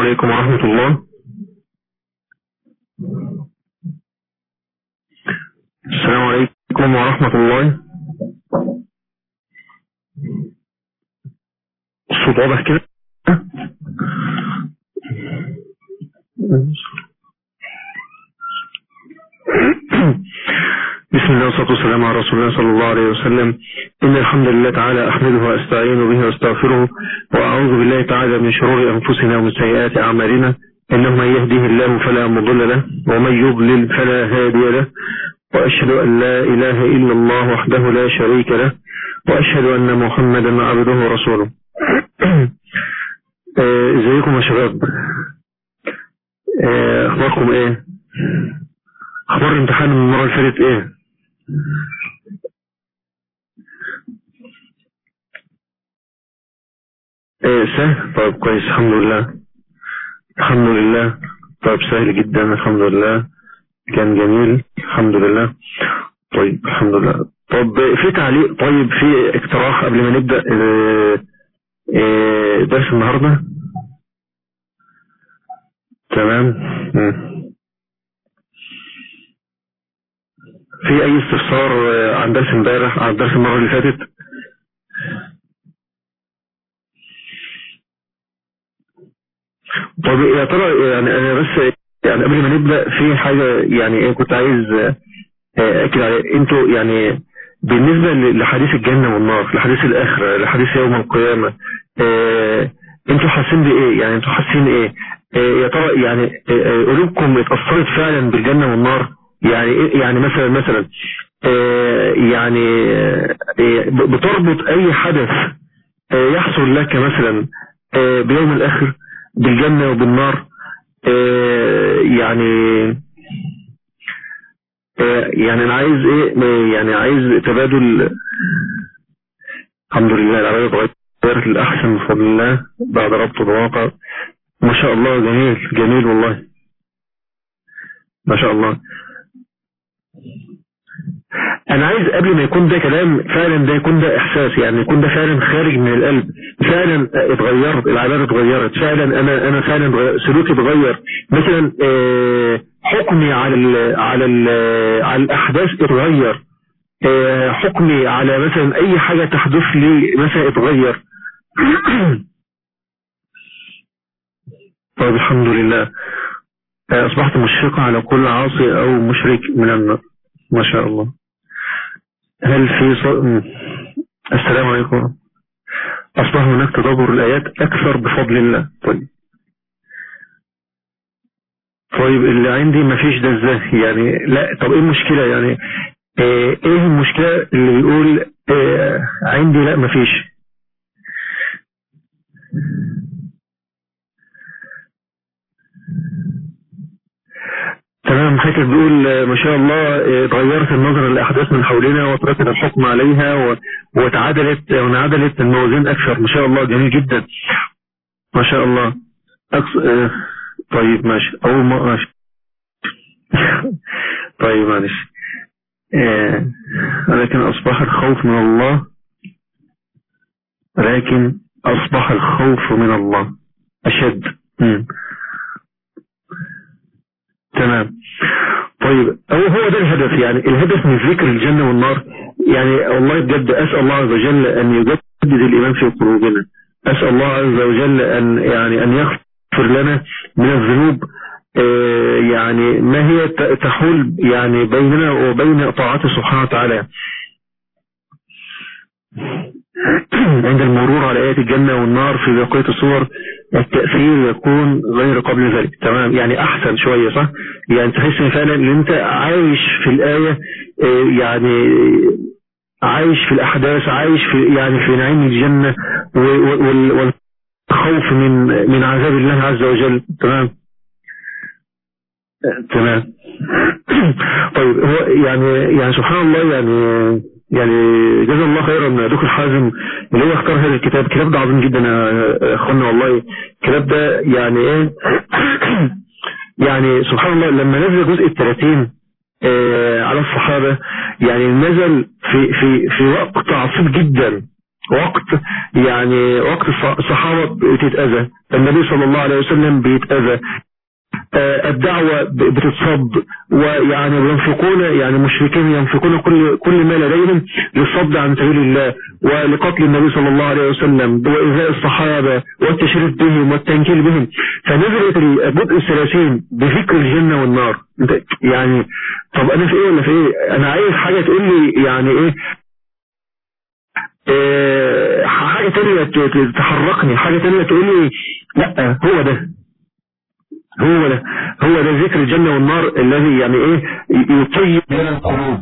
عليكم ورحمة الله. السلام عليكم ورحمة الله. الصوت واضح كده؟ بسم الله والصلاة والسلام على رسول الله صلى الله عليه وسلم. إن الحمد لله تعالى أحمده وأستعين به وأستغفره وأعوذ بالله تعالى من شرور أنفسنا ومن سيئات أعمالنا، إنه من يهده الله فلا مضل له ومن يضلل فلا هادي له، وأشهد أن لا إله إلا الله وحده لا شريك له، وأشهد أن محمدا عبده ورسوله. ازيكم يا شباب؟ أخباركم إيه؟ أخبار الامتحان من المرة اللي فاتت إيه؟ سهل؟ طيب كويس، الحمد لله. الحمد لله. طيب سهل جدا الحمد لله، كان جميل الحمد لله. طيب الحمد لله. طب في تعليق، طيب في اقتراح قبل ما نبدأ درس النهاردة؟ تمام. في أي استفسار عن درس امبارح، عن درس المرة اللي فاتت؟ طب يا ترى يعني أنا بس يعني قبل ما نبدأ في حاجة يعني إيه كنت عايز أكد عليه. أنتوا يعني بالنسبة لحديث الجنة والنار، لحديث الآخرة، لحديث يوم القيامة، أنتوا حاسين بإيه؟ يعني أنتوا حاسين إيه؟ يا ترى يعني قلوبكم اتأثرت فعلا بالجنة والنار؟ يعني مثلا يعني بتربط أي حدث يحصل لك مثلا بيوم الآخر بالجنة وبالنار؟ يعني أنا عايز إيه؟ يعني عايز تبادل. الحمد لله العملية اتغيرت للأحسن بفضل الله بعد ربط الواقع. ما شاء الله، جميل جميل والله، ما شاء الله. أنا عايز قبل ما يكون ده كلام فعلا، ده يكون ده إحساس، يعني يكون ده فعلا خارج من القلب، فعلا اتغيرت العبادة، اتغيرت فعلا، أنا فعلا سلوكي اتغير. مثلا حكمي على الأحداث اتغير، حكمي على مثلا أي حاجة تحدث لي مثلا اتغير. طيب الحمد لله. أصبحت مشفقة على كل عاصي أو مشرك من النار. ما شاء الله. هل في السلام عليكم. أصبح هناك تدبر الآيات أكثر بفضل الله. طيب اللي عندي ما فيش ده ازاي يعني؟ لا طب ايه المشكلة يعني؟ ايه المشكلة اللي بيقول عندي لا ما فيش؟ تمام. حضرتك بيقول ما شاء الله اتغيرت النظر للأحداث من حولنا وتركت الحكم عليها وانعدلت الموازين أكثر. ما شاء الله، جميل جدا ما شاء الله. طيب ماشي، أول ما ماشي. طيب معلش. ولكن أصبح الخوف من الله، ولكن أصبح الخوف من الله أشد. تمام. طيب هو ده الهدف، يعني الهدف من ذكر الجنة والنار. يعني والله بجد أسأل الله عز وجل أن يجدد الإيمان في قلوبنا. أسأل الله عز وجل أن يغفر لنا من الذنوب يعني ما هي تحول يعني بيننا وبين طاعته سبحانه وتعالى. عند المرور على آيات الجنة والنار في بقية الصور التأثير يكون غير قبل ذلك. تمام، يعني أحسن شوية صح؟ يعني تحس فعلا ان انت عايش في الآية، يعني عايش في الأحداث، عايش في يعني في نعيم الجنة والخوف من عذاب الله عز وجل. تمام تمام. طيب هو يعني سبحان الله، يعني جزا الله خيرا دكتور حازم اللي هو اختار هذا الكتاب. الكتاب ده عظيم جدا يا اخوانا والله. الكتاب ده يعني ايه يعني سبحان الله لما نزل جزء 30 على الصحابة، يعني نزل في وقت عصيب جدا، وقت يعني وقت الصحابة بتتأذى، النبي صلى الله عليه وسلم بيتأذى، الدعوة بتتصد، ويعني ينفقون يعني مشركين ينفقون كل ما لديهم للصد عن سبيل الله ولقتل النبي صلى الله عليه وسلم وإيذاء الصحابة والتشريف بهم والتنكيل بهم. فنزلت البدء الثلاثين بذكر الجنة والنار. يعني طب أنا في إيه ولا في إيه؟ أنا عايز حاجة تقول لي يعني إيه، حاجة تانية تحركني، حاجة تانية تقول لي لا هو ده هو ده ذكر الجنة والنار الذي يعني ايه يطيب من القلوب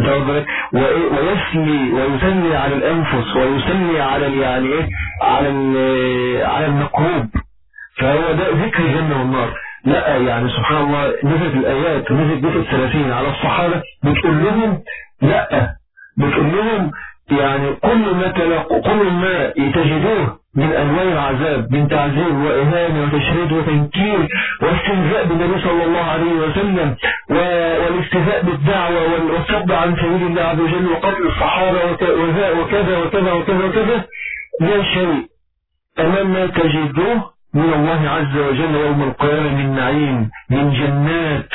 ويسلي ويسلي على الانفس ويسلي على يعني ايه على المقلوب. فهو ده ذكر الجنة والنار. لا يعني سبحان الله نزلت الايات ونزلت ذكر 30 على الصحابة بتقول لهم لا، بتقول لهم يعني كل ما تجدوه من أنواع العذاب من تعذيب وإهانة وتشريد وتنكير واستهزاء بالنبي صلى الله عليه وسلم والاستهزاء بالدعوة والصد عن سبيل الله عز وجل وقتل الصحابة وكذا وكذا وكذا وكذا، لا شيء أمام ما تجدوه من الله عز وجل يوم القيامة من نعيم من جنات.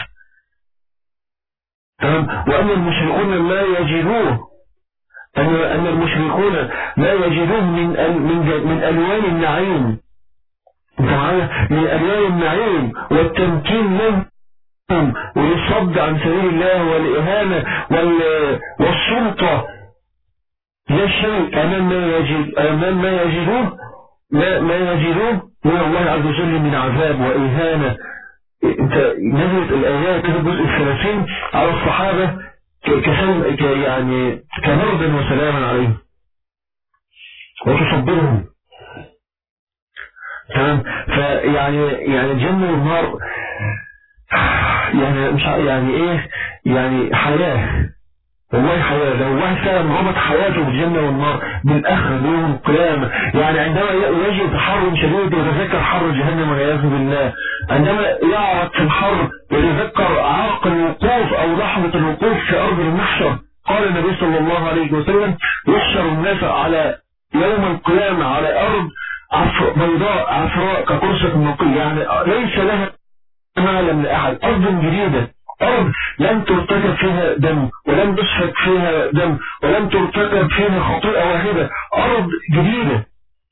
وأما المشركون لا يجدوه، أن المشركون لا يجدون من ألوان النعيم من ألوان النعيم والتمكين لهم والصد عن سبيل الله والإهانة والسلطة، لا شيء أمام ما يجدوه من الله عز وجل من عذاب وإهانة. نزلت الآيات في الجزء 30 على الصحابة يعني كمرضا وسلاما عليهم وتصبرهم. تمام. فيعني الجنة والنار يعني مش يعني ايه يعني حياة، والله حياة. لو واحد فعلا ربط حياته بالجنة والنار بالآخرة يوم القيامة، يعني عندما يجد حر شديد يتذكر حر جهنم والعياذ بالله، عندما يعرق في الحر يتذكر عرق الوقوف أو لحظة الوقوف في أرض المحشر. قال النبي صلى الله عليه وسلم يحشر الناس على يوم القيامة على أرض بيضاء عفراء كقرصة النقي، يعني ليس لها معلم لأحد، أرض جديدة، أرض لم ترتكب فيها دم ولم تسفك فيها دم ولم ترتكب فيها خطيئة واحدة، أرض جديدة.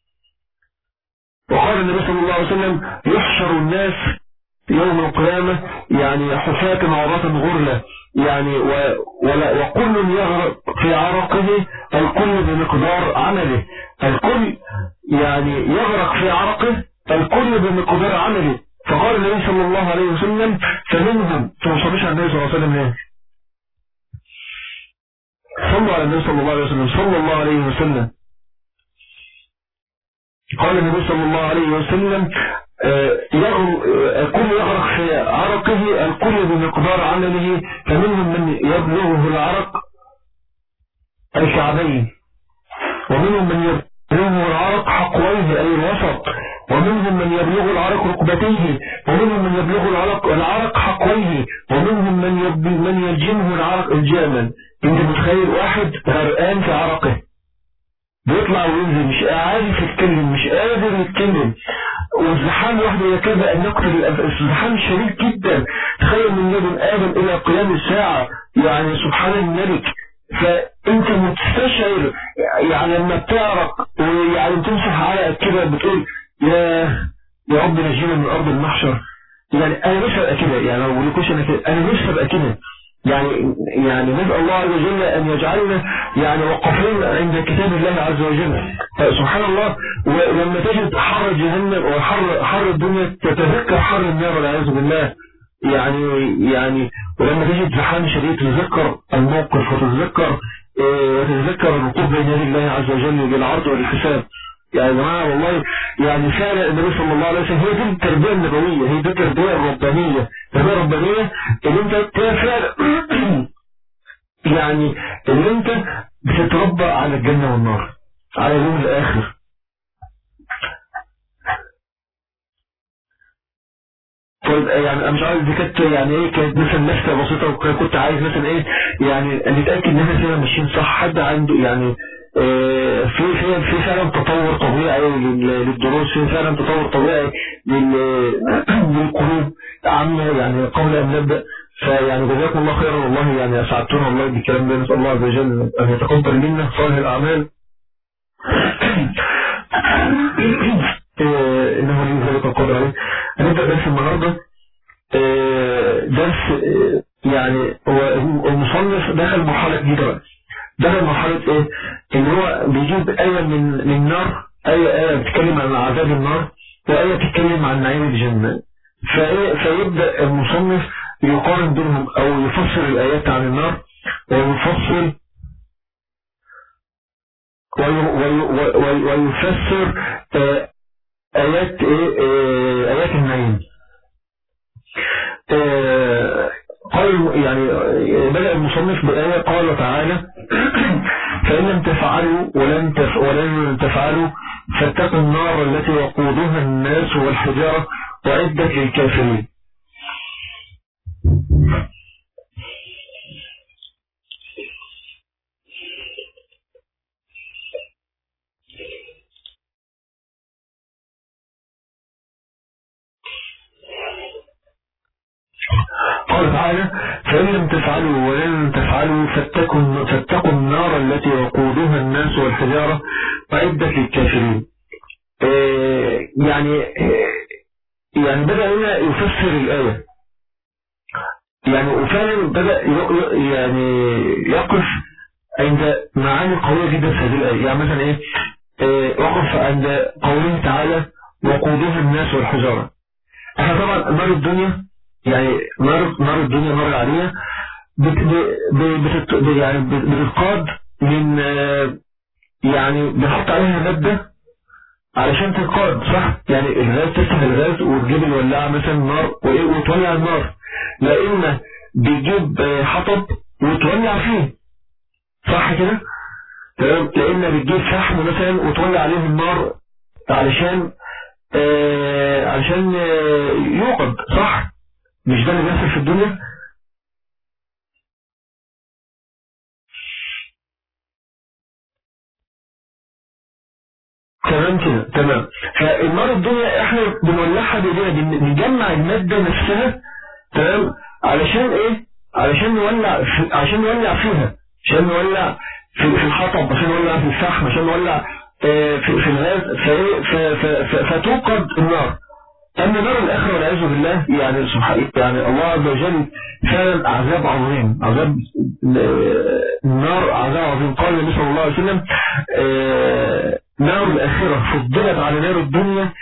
وقال النبي صلى الله عليه وسلم يحشر الناس يوم القيامة يعني حفاة عراة غرلة، يعني وكل يغرق في عرقه، الكل بمقدار عمله، الكل يعني يغرق في عرقه الكل بمقدار عمله. فقال النبي صلى الله عليه وسلم فمنهم توصلش على النبي صلى الله عليه وسلم ليه؟ صلوا على النبي صلى الله عليه وسلم صلى الله عليه وسلم. قال النبي صلى الله عليه وسلم الكل يغرق في عرقه الكل بمقدار عمله، فمنهم من يبلغه العرق الكعبين، ومنهم من يبلغه العرق حقويه أي الوسط، ومنهم من يبلغ العرق ركبتيه، ومنهم من يبلغ العرق حقويه، ومنهم من يلجمه العرق الجامل. انت متخيل واحد غرقان في عرقه بيطلع وينزل مش عارف يتكلم مش قادر يتكلم، والزحام وحده يكاد أن يقتل الزحام شديد جدا. تخيل من يوم آدم إلى قيام الساعة، يعني سبحان الملك. فأنت متستشعر يعني لما بتعرق ويعني تمسح على كده بتقول يا رب نجينا من أرض المحشر. يعني أنا مش هبقى كده، يعني لو بقولكوش أنا مش هبقى كده. يعني نسأل الله عز وجل أن يجعلنا يعني وقفين عند كتاب الله عز وجل. سبحان الله. ولما تجد حر جهنم وحر الدنيا تتذكر حر النار والعياذ بالله. يعني ولما تجد زحام شديد تتذكر الموقف وتتذكر الوقوف بين يدي الله عز وجل بالعرض والحساب. يعني جماعة والله يعني فعلا النبي صلى الله عليه وسلم هي دي التربية النبوية، هي دي التربية الربانية، التربية الربانية اللي انت فعلا يعني اللي انت بتتربى على الجنة والنار على اليوم الآخر. طيب يعني انا مش عارف دي كانت يعني ايه، كانت مثلا نفسها بسيطة وكنت عايز مثلا ايه يعني نتأكد ان احنا فينا ماشيين صح. حد عنده يعني في فعلا تطور طبيعي للدروس، في فعلا تطور طبيعي للقلوب عامة يعني قبل أن نبدأ. فيعني جزاكم الله خيرا والله، يعني أسعدتونا والله بالكلام ده. نسأل الله عز وجل أن يتقبل منا صالح الأعمال إنه لي ذلك القدر عليه. هنبدأ درس النهاردة، درس يعني هو المصنف دخل مرحلة جديدة بقى. دخل مرحلة ايه؟ ان هو بيجيب آية من النار، آية بتتكلم عن عذاب النار، وآية بتتكلم عن نعيم الجنة. فيبدأ المصنف يقارن بينهم او يفسر الآيات عن النار، ويفسر آيات آيات النعيم. قال يعني بدأ المصنف بآية قال تعالى فإن لم تفعلوا ولن تفعلوا فاتقوا النار التي وقودها الناس والحجارة وعدت للكافرين. قال تعالى فإن لم تفعلوا ولن تفعلوا فاتقوا النار التي وقودها الناس والحجارة وعدت للكافرين. يعني بدأ هنا يفسر الآية، يعني وفعلا بدأ يعني يقف عند معاني قوية جدا في هذه الآية. يعني مثلا ايه؟ وقف عند قوله تعالى وقودها الناس والحجارة. احنا طبعا نار الدنيا، يعني نار الدنيا، نار العالية بتتقاد من يعني بنحط عليها مادة علشان تتقاد، صح؟ يعني الغاز، تفتح الغاز وتجيب الولاعة مثلا نار وتولع النار، لأن بيجيب حطب وتولع فيه، صح كده؟ لأن بتجيب فحم مثلا وتولع عليه النار علشان يوقد، صح؟ مش ده اللي بيحصل في الدنيا؟ تمام كده، تمام. فالنار الدنيا احنا بنولعها بايدينا، بنجمع المادة نفسها، تمام، علشان ايه؟ علشان نولع فيها، عشان نولع في الحطب، عشان نولع في الفحم، عشان نولع في الغاز، فتوقد النار. أما نار الآخرة والعياذ بالله، يعني سبحانه، يعني الله عز وجل فعلا عذاب عظيم، عذاب النار عذاب عظيم. قال النبي صلى الله عليه وسلم نار الآخرة فضلت على نار الدنيا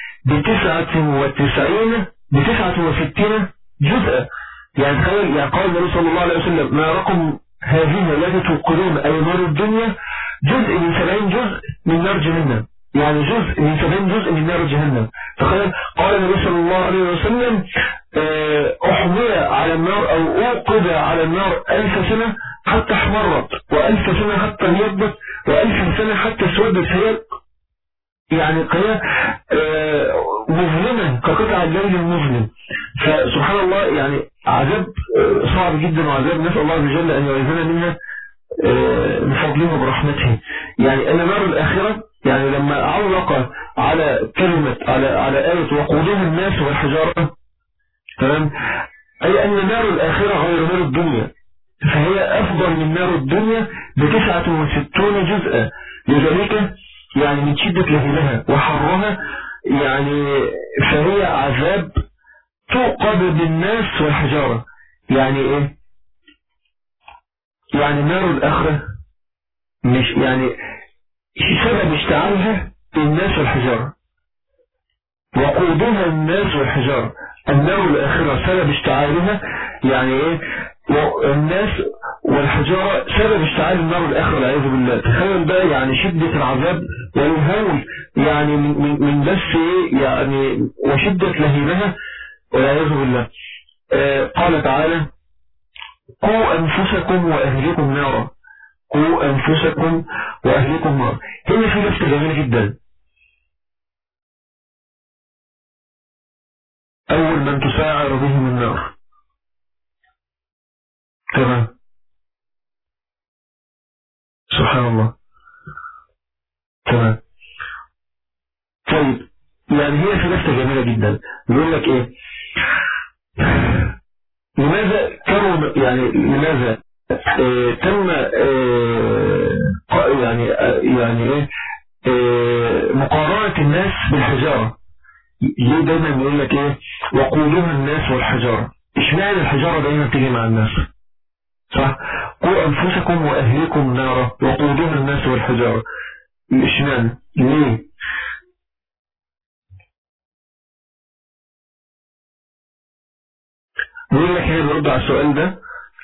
ب69 جزءا. يعني تخيل، يعني قال النبي صلى الله عليه وسلم ناركم هذه التي توقدون أي نار الدنيا جزء من 70 جزء من نار جهنم، يعني جزء من 70 جزء من نار جهنم. تخيل. قال النبي صلى الله عليه وسلم أحمل على النار أو أوقد على النار 1000 سنة حتى احمرت، و1000 سنة حتى ابيضت، و1000 سنة حتى اسودت. هي يعني قيام مظلمة كقطع الليل المظلم. فسبحان الله، يعني عذاب صعب جدا، وعذاب نسأل الله عز وجل أن يعيذنا منها بفضله وبرحمته. يعني أن نار الآخرة، يعني لما علق على كلمة على آية وقودها الناس والحجارة، تمام، أي أن نار الآخرة غير نار الدنيا، فهي أفضل من نار الدنيا ب69 جزءا. لذلك يعني من شدة لهبها وحرها، يعني فهي عذاب توقد بالناس والحجارة. يعني ايه؟ يعني نار الآخرة مش يعني سبب اشتعالها الناس والحجارة، وقودها الناس والحجارة. النار الآخرة سبب اشتعالها يعني ايه؟ الناس والحجارة سبب اشتعال النار الآخرة والعياذ بالله. تخيل بقى يعني شدة العذاب والهول، يعني من بس ايه يعني، وشدة لهيبها والعياذ بالله. قال تعالى قوا أنفسكم وأهلكم نارا، قوا أنفسكم وأهلكم نارا. هنا في لفظ جميل جدا، أول من تساعر بهم النار. تمام، سبحان الله. تمام. طيب يعني هي في لفتة جميلة جدا، بيقول لك ايه، لماذا كانوا يعني لماذا تم يعني يعني ايه مقارنة الناس بالحجارة؟ ليه دايما بيقول لك ايه وقودها الناس والحجارة؟ اشمعنى الحجارة دايما تيجي مع الناس؟ صح؟ قوا انفسكم واهليكم نارا وقودها الناس والحجارة. اشمعنى؟ ليه؟ بيقول لك هنا بيرد على السؤال ده.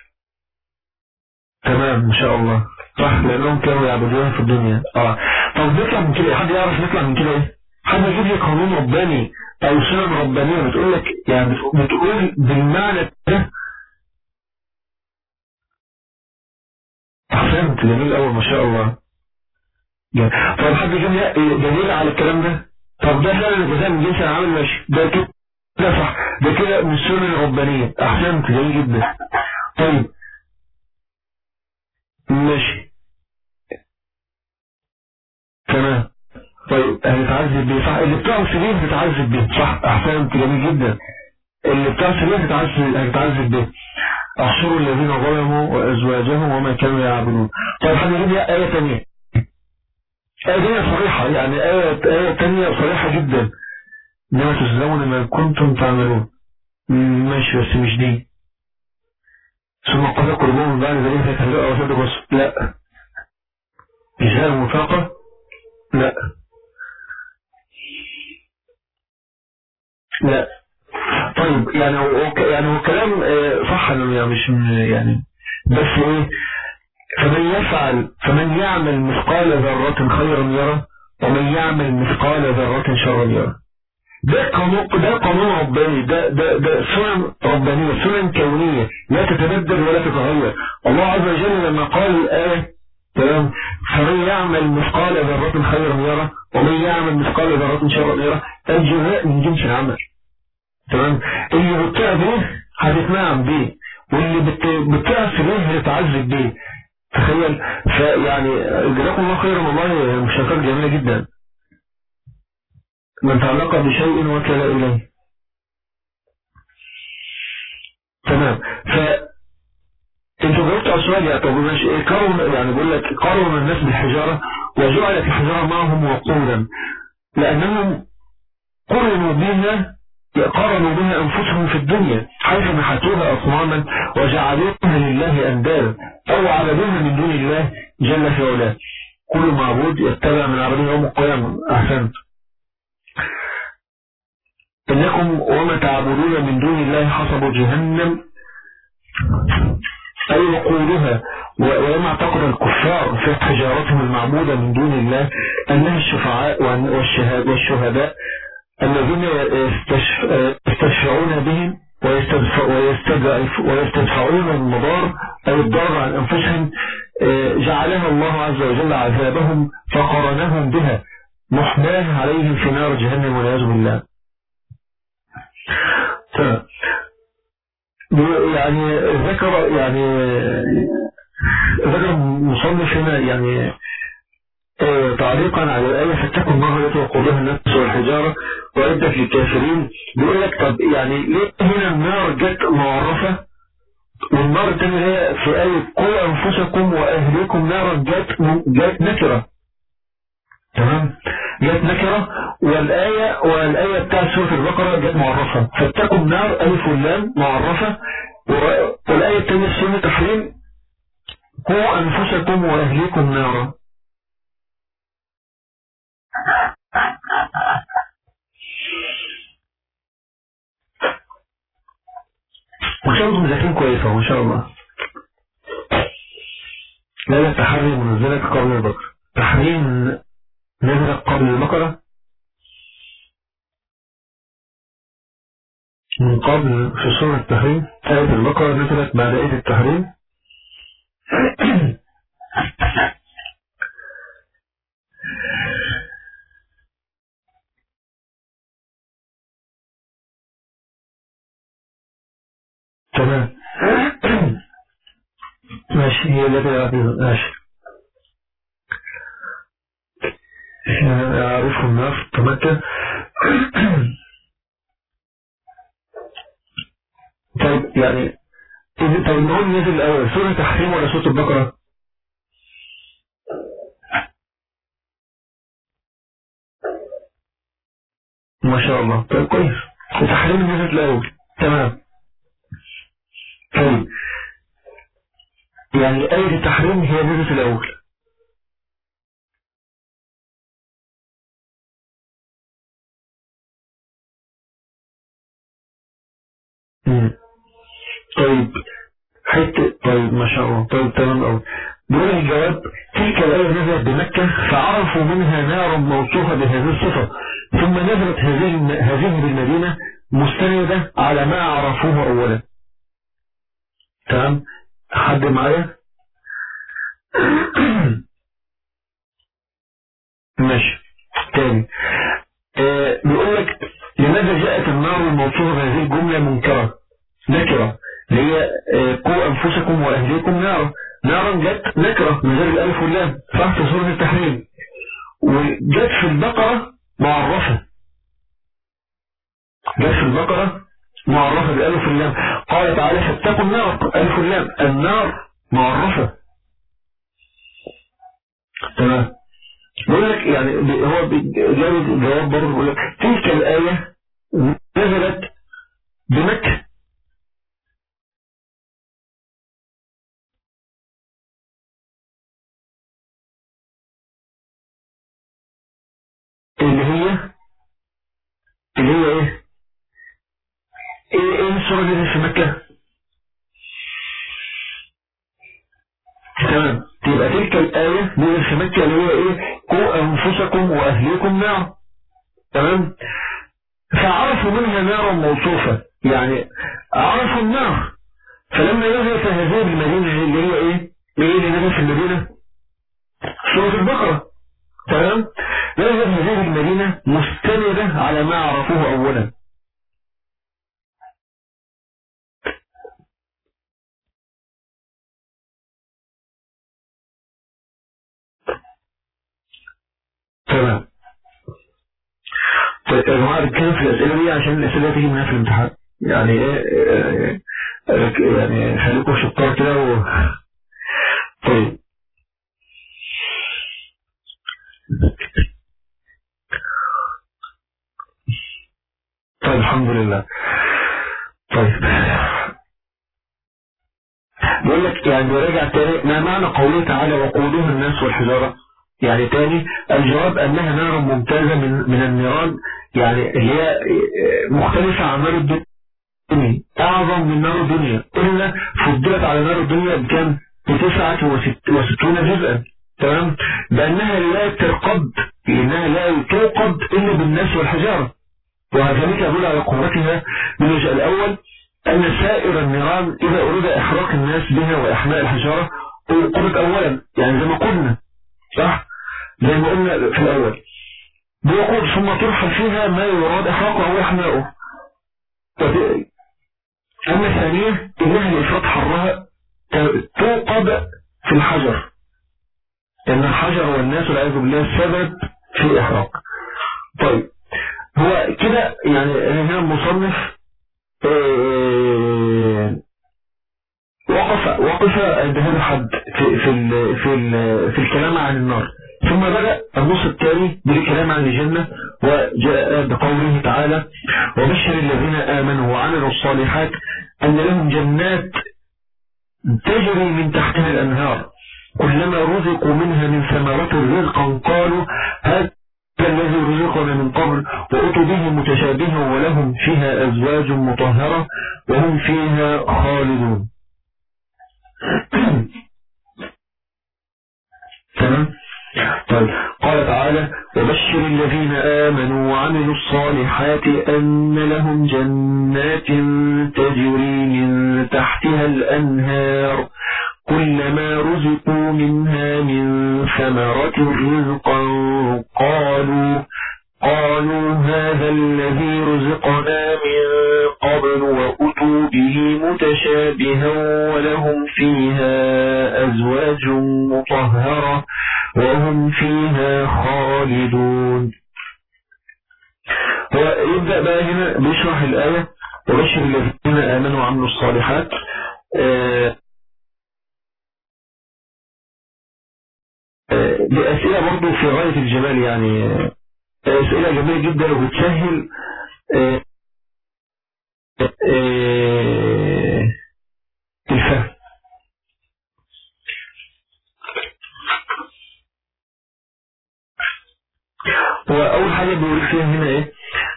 تمام ما شاء الله. صح، لانهم كانوا يعبدون في الدنيا. طب نطلع من كده، حد يعرف نطلع من كده ايه؟ حد يجيب لي قانون رباني او سنن ربانيه بتقول لك يعني بتقول بالمعنى ده؟ احسنت، جميل قوي ما شاء الله. طب حد يجيب لي دليل على الكلام ده؟ طب ده فعلا الجزاء من جنس العمل، ماشي، ده كده ده صح، ده كده من السنن الربانيه. احسنت، جميل جدا. طيب ماشي تمام. طيب هنتعذب بيه، صح، اللي بتاع السرير هتتعذب بيه، صح، احسنت، جميل جدا. اللي بتاع السرير هتتعذب بيه. احشروا الذين ظلموا وازواجهم وما كانوا يعبدون. طيب حد يجيب لي آية تانية؟ آية تانية صريحة، يعني آية تانية صريحة جدا. انما تجزون ما كنتم تعملون. ماشي بس مش دي. ثم قضى قلوبهم من بعد ذلك فتهزأوا وشد بص، لا. جزاء المفاقة، لا لا. طيب يعني هو كلام صح، انا يعني مش يعني، بس ايه، فمن يعمل مثقال ذرة خيرا يره ومن يعمل مثقال ذرة شرا يره. ده قانون رباني، ده سنن ربانية، سنن كونية لا تتبدل ولا تتغير. الله عز وجل لما قال الآية تمام، فمن يعمل مثقال ذرة خيرا يره ومن يعمل مثقال ذرة شرا يره، الجزاء من جنس العمل. تمام. اللي بتطيع به هتتنعم بيه، واللي بتطيع به هتتعذب بيه. تخيل. فيعني جزاكم الله خيرا، والله مشاركات جميلة جدا. من تعلق بشيء وكل إليه. تمام. انتوا جاوبتوا على السؤال يا طب ماشي ايه يعني بيقول لك قارن الناس بالحجارة وجعلت الحجارة معهم وقودا لأنهم قارنوا بها أنفسهم في الدنيا حيث محتوها أصناما وجعلوها لله أندادا أو عبدوها من دون الله جل في علاه. كل معبود يتبع من عبده يوم القيامة. أحسنت. إنكم وما تعبدون من دون الله حسب جهنم أي وقودها. ويوم اعتقد الكفار في حجارتهم المعبودة من دون الله أنها الشفعاء والشهداء الذين يستشفعون بهم ويستدفعون المضار أو الضرر عن أنفسهم، جعلها الله عز وجل عذابهم فقرنهم بها محماه عليهم في نار جهنم والعياذ بالله. يعني ذكر مصنف هنا يعني تعليقا على الآية فاتقوا النار التي وقودها الناس والحجارة وعدت للكافرين. بيقول لك طب يعني ليه هنا النار جت معرفة والنار الثانية هي في آية قوا أنفسكم وأهليكم نارا جت نكرة؟ تمام، جت نكرة. والآية بتاعت سورة البقرة جت معرفة، فاتقوا النار ألف واللام معرفة. والآية الثانية في سورة التحريم قوا أنفسكم وأهليكم نارا. وإن شاء الله مذاكرين كويسة وإن شاء الله. لا التحري منزلة قبل البقرة. تحريم نزل قبل البقرة من قبل في سورة التحريم. آية البقرة نزلت بعد آية التحريم. تمام. ماشي، هي التي ماشي. أعرفهم ناس في مكة. طيب يعني طيب نقول نزل الأول سورة التحريم ولا سورة البقرة؟ ما شاء الله. طيب كويس، التحريم نزل الأول. تمام. طيب يعني آية التحريم هي نزلت الأول. مم. طيب طيب ما شاء الله. طيب تمام أوي. بيقول الجواب: تلك الآية نزلت بمكة فعرفوا منها نار موصوفة بهذه الصفة، ثم نزلت هذه بالمدينة مستندة على ما عرفوه أولا. تمام. حد معايا؟ ماشي. تاني. بيقول لك: لماذا جاءت النار الموصوفة بهذه الجملة منكرة نكرة اللي هي قوا أنفسكم وأهليكم نارا. نارا جت نكرة من غير الألف واللام، صح، في سورة التحريم. وجت في البقرة معرفة، جت في البقرة معرفة بالألف واللام. قال تعالى: فاتقوا النار، ألف واللام، النار معرفة. تمام. بيقول لك يعني هو جاوب جواب برضه، بيقول لك: تلك الآية نزلت بمكة. اللي هي ايه السورة اللي في مكة؟ تمام. تبقى تلك الآية نزلت في مكة اللي هي ايه؟ قوا أنفسكم وأهليكم نار. تمام. فعرفوا منها نارا موصوفة، يعني عرفوا النار. فلما نزلت هذه المدينة اللي هي ايه؟ اللي نزلت في المدينة سورة البقرة. تمام. نزلت هذه المدينة مستندة على ما عرفوه أولا. تمام. طيب يا جماعة نتكلم في الأسئلة دي عشان الأسئلة تيجي منها في الامتحان. يعني ايه يعني خليكم شطار كده طيب. طيب الحمد لله. طيب بيقول لك يعني براجع تاني: ما معنى قوله تعالى وقودها الناس والحجارة؟ يعني تاني الجواب أنها نار ممتازة من النيران، يعني هي مختلفة عن نار الدنيا، أعظم من نار الدنيا، إلا فضلت على نار الدنيا بكام؟ ب69 جزءا. تمام. بأنها لا ترقد، لأنها لا توقد إلا بالناس والحجارة، وذلك يدل على قوتها من الوجه الأول أن سائر النيران إذا أريد إحراق الناس بها وإحماء الحجارة أوقدت أولا، يعني زي ما قلنا، صح؟ زي ما قلنا في الأول بوقود، ثم ترحل فيها ما يراد إحراقه أو إحماؤه. أما الثانية إنها لإفراط حرها توقد في الحجر، إن الحجر والناس والعياذ بالله سبب في إحراق. طيب هو كده يعني هنا المصنف وقف عند هذا الحد في الكلام عن النار، ثم بدأ النص التالي بالكلام عن الجنة، وجاء بقوله تعالى: وبشر الذين آمنوا وعملوا الصالحات أن لهم جنات تجري من تحتها الأنهار كلما رزقوا منها من ثمرات رزقا قالوا هذا الذي رزقنا من قبل وأتوا به متشابها ولهم فيها أزواج مطهرة وهم فيها خالدون. تمام. طيب قال تعالى: وبشر الذين آمنوا وعملوا الصالحات أن لهم جنات تجري من تحتها الأنهار كلما رزقوا منها من ثمرة رزقا قالوا هذا الذي رزقنا من قبل وأتوا به متشابها ولهم فيها أزواج مطهرة وهم فيها خالدون. خالدون. هو يبدأ بقى هنا بيشرح الآية وبشر الذين آمنوا وعملوا الصالحات. بأسئلة برضو في غاية الجمال، يعني أسئلة جميلة جدا وبتسهل الفهم. هو أول حاجة بيقول فيها هنا إيه؟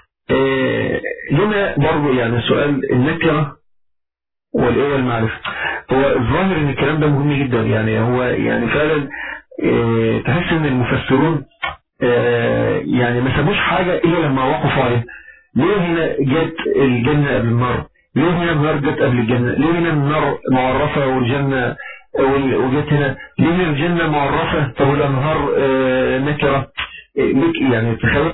هنا برضو يعني سؤال النكرة والإيه والمعرفة. هو الظاهر إن الكلام ده مهم جدا، يعني هو يعني فعلا تحس إن المفسرون يعني ما سابوش حاجة إلا لما وقفوا عليها. ليه هنا جت الجنة قبل النار؟ ليه هنا النار جت قبل الجنة؟ ليه هنا النار معرفة والجنة وجت هنا؟ ليه هنا الجنة معرفة طب والأنهار نكرة؟ ليك يعني تخيل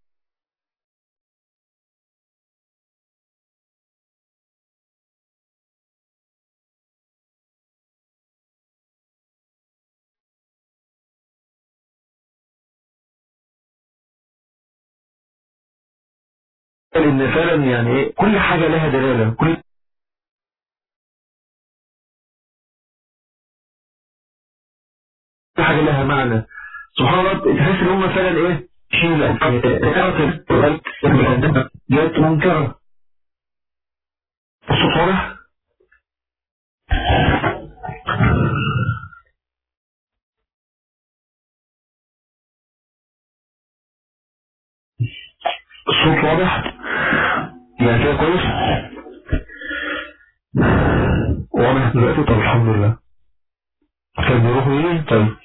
إن فعلا يعني إيه كل حاجة لها دلالة، كل حاجة لها معنى. سبحان الله، تحس إن هم فعلا إيه شيء جت منكرة. الصوت واضح؟ الصوت واضح؟ يعني كده كويس؟ واضح دلوقتي؟ طب الحمد لله. كان بيروحوا ايه؟ طيب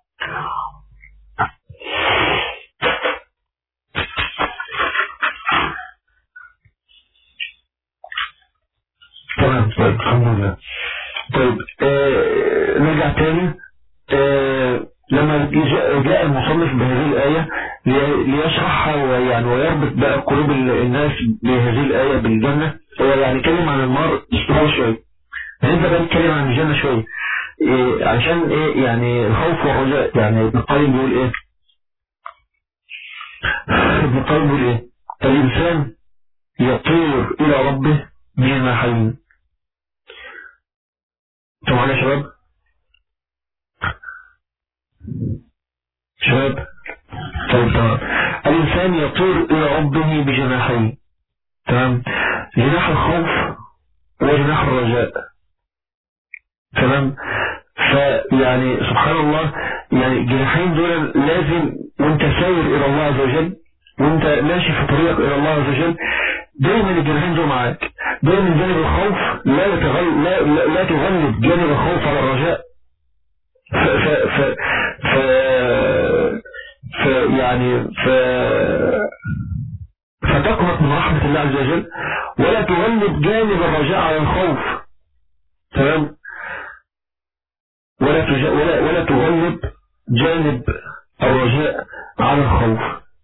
تمام. طيب الحمد لله. طيب نرجع تاني. لما جاء المصنف بهذه الآية ليشرحها ويعني ويربط بقى قلوب الناس بهذه الآية بالجنة، هو يعني كلم عن النار استوى شوية، هنبدأ بقى نتكلم عن الجنة شوية. عشان ايه يعني الخوف والرجاء. يعني ابن القيم بيقول ايه؟ ابن القيم بيقول ايه؟ الإنسان يطير إلى ربه بجناحين. طبعا يا شباب، شباب طيب تمام. الإنسان يطير إلى ربه بجناحين، تمام، جناح الخوف وجناح الرجاء، تمام. فيعني سبحان الله، يعني الجناحين دول لازم وانت ساير إلى الله عز وجل وانت ماشي في طريقك إلى الله عز وجل دايما الجناحين دول معاك. دايما جانب الخوف لا تغلب جانب الخوف على الرجاء. ف ف ف ف ف يعني فتقنط من رحمة الله عز وجل ولا تغلب جانب الرجاء على الخوف، تمام، ولا تغلب جانب الرجاء على الخوف،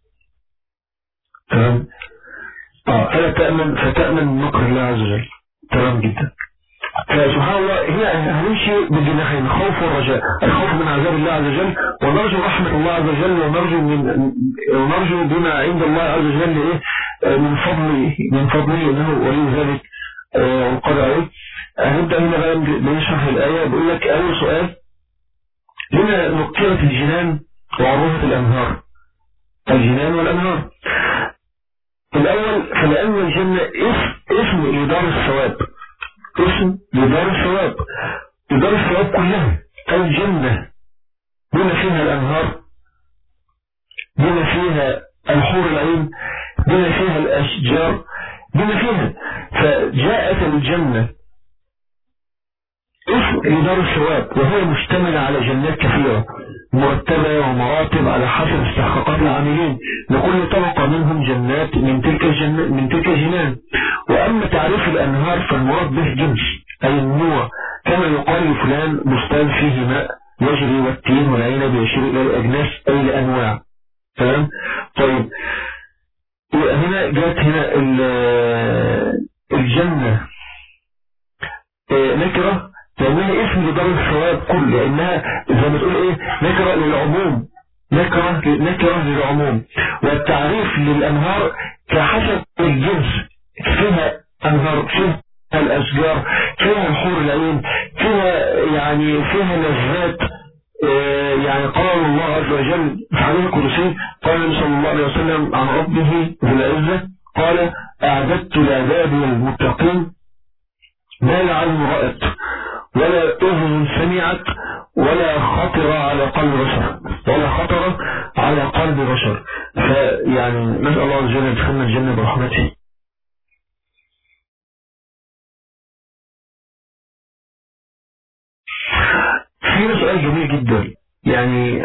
تمام. فلا فتأمن مكر الله عز وجل، تمام جدا. فسبحان الله هنا هنمشي بالجناحين، الخوف والرجاء. الخوف من عذاب الله عز وجل ونرجو رحمة الله عز وجل ونرجو بما عند الله عز وجل ايه من فضله انه ولي ذلك والقدر عليه. هنبدأ هنا بقى بنشرح الآية. بيقول لك أول سؤال: لما نكرت الجنان وعروضة الأنهار؟ الجنان والأنهار الأول، فلأن الجنة اسم لدار الثواب، اسم لدار الثواب، لدار الثواب كلها. الجنة بما فيها الأنهار، بما فيها الحور العين، بما فيها الأشجار، بما فيها. فجاءت الجنة اسم لدار الثواب وهي مشتملة على جنات كثيرة مرتبة ومراتب على حسب استحقاقات العاملين، لكل طبقة منهم جنات من تلك الجنان. وأما تعريف الأنهار فالمراد به جنس أي النوع، كما يقال لفلان بستان فيه ماء يجري، والتين والعنب يشير إلى الأجناس أي الأنواع، تمام. طيب هنا جاءت هنا الجنة نكرة لأنها اسم لدار الثواب كله، لأنها زي ما تقول إيه نكرة للعموم، نكرة للعموم، والتعريف للأنهار كحسب الجنس، فيها أنهار، فيها الأشجار، فيها الحور العين، فيها لذات. يعني قال الله عز وجل في حديث القدسي، قال النبي صلى الله عليه وسلم عن ربه ذو العزة قال: أعددت لعبادي المتقين ما لا عين رأت ولا أذن سمعت ولا خطر على قلب بشر. فيعني نسأل الله عز وجل يدخلنا الجنة برحمته. في سؤال جميل جدا، يعني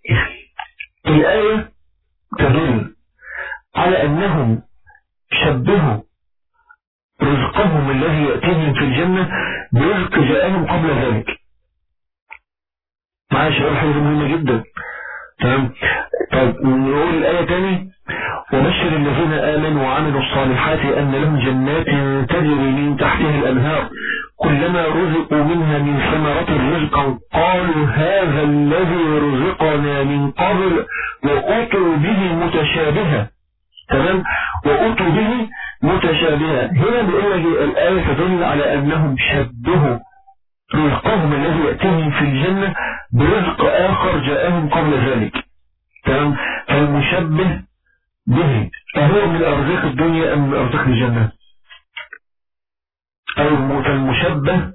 الآية تدل على أنهم شبهوا رزقهم الذي يأتيهم في الجنة برزق جاءهم قبل ذلك. معايا شباب، حاجة مهمة جدا. تمام. طيب نقول الآية تاني: وبشر الذين آمنوا وعملوا الصالحات أن لهم جنات تجري من تحتها الأنهار كلما رزقوا منها من ثمرة رزقا قالوا هذا الذي رزقنا من قبل وأتوا به متشابها. تمام. وأتوا به متشابها. هنا بيقول لك الآية تدل على أنهم شبهوا رزقهم الذي يأتيهم في الجنة برزق آخر جاءهم قبل ذلك. تمام. فالمشبه به فهو من أرزاق الدنيا أم من أرزاق الجنة؟ أو المشبه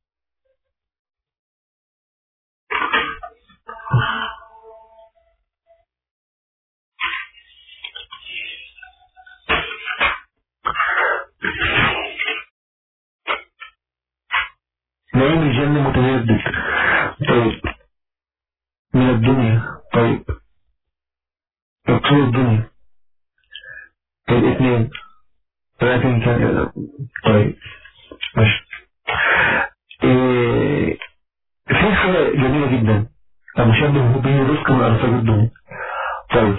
نعيم الجنة متجدد. طيب من الدنيا. طيب اقصد الدنيا. طيب اثنين. لكن كان طيب ماشي. في حاجة جميلة جدا المشبه به رزق من أرزاق الدنيا. طيب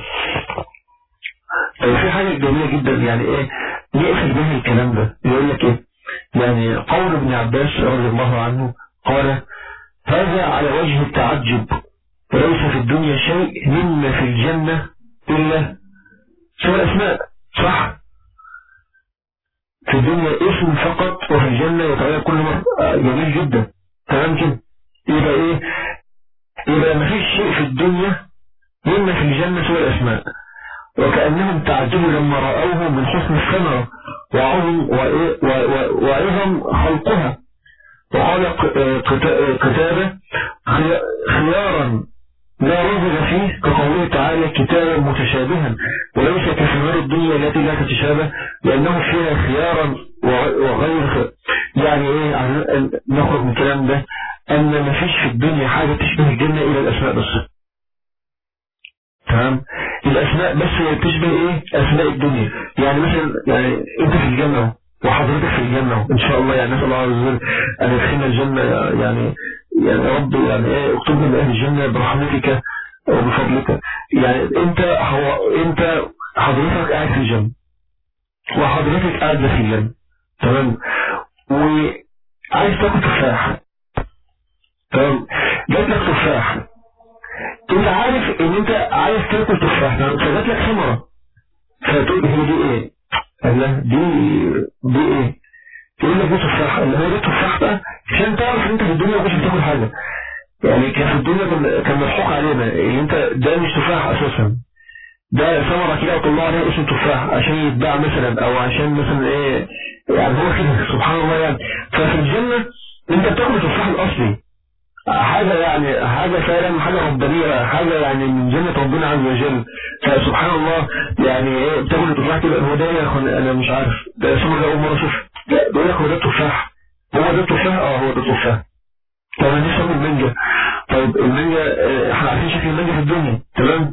في حاجة جميلة جدا، يعني نقفل به الكلام ده. يقول لك يعني قول ابن عباس رضي الله عنه قال: هذا على وجه التعجب، وليس في الدنيا شيء مما في الجنة إلا سوى الأسماء. صح؟ في الدنيا اسم فقط، وفي الجنة يتغير كل مرة. جميل جدا. تمام كده. يبقى ما فيش شيء في الدنيا مما في الجنة سوى الأسماء، وكأنهم تعجبوا لما رأوه من حسن الثمرة وعظم خلقها. وقال قتادة: خيارا لا رجل فيه، كقوله تعالى: كتابا متشابها وليس كثمار الدنيا التي لا تتشابه لأنه فيها خيارا وغير خيار. يعني نخرج من الكلام ده أن ما فيش في الدنيا حاجة تشبه الجنة إلى الأسماء بس. تمام. الأسماء بس هي تشبه أسماء الدنيا. يعني مثلا أنت في الجنة وحضرتك في الجنة إن شاء الله. يعني نسأل الله عز وجل أن يدخلنا الجنة. يعني يا رب اكتبنا من أهل الجنة برحمتك وبفضلك. يعني أنت حضرتك قاعد في الجنة وحضرتك قاعدة في الجنة. تمام. وعايز تاكل تفاح. تمام. جات لك تفاح، انت عارف ان انت عايز تاكل تفاح، فجات لك ثمرة، فتقول هي دي قال له دي تقول لك دي تفاح. اللي هو ده تفاح بقى عشان تعرف ان انت في الدنيا مش بتاكل حاجة. يعني كان في الدنيا كان مضحوك علينا ان انت ده مش تفاح اساسا، ده ثمرة كده وطلع عليها اسم تفاح عشان يتباع مثلا، او عشان مثلا يعني هو كده سبحان الله. يعني ففي الجنة انت بتاكل تفاح الاصلي، حاجة فعلا، حاجة ربانية، حاجة يعني من جنة ربنا عز وجل. فسبحان الله يعني بتاكل تفاح كده. هو ده يا اخوان انا مش عارف ده اسمه، ده اول مرة اشوف. لا بيقول لك هو ده تفاح. هو ده تفاح. هو ده تفاح. طب دي اسمه المانجا. طيب المانجا احنا عارفين شكل المانجا في الدنيا. تمام.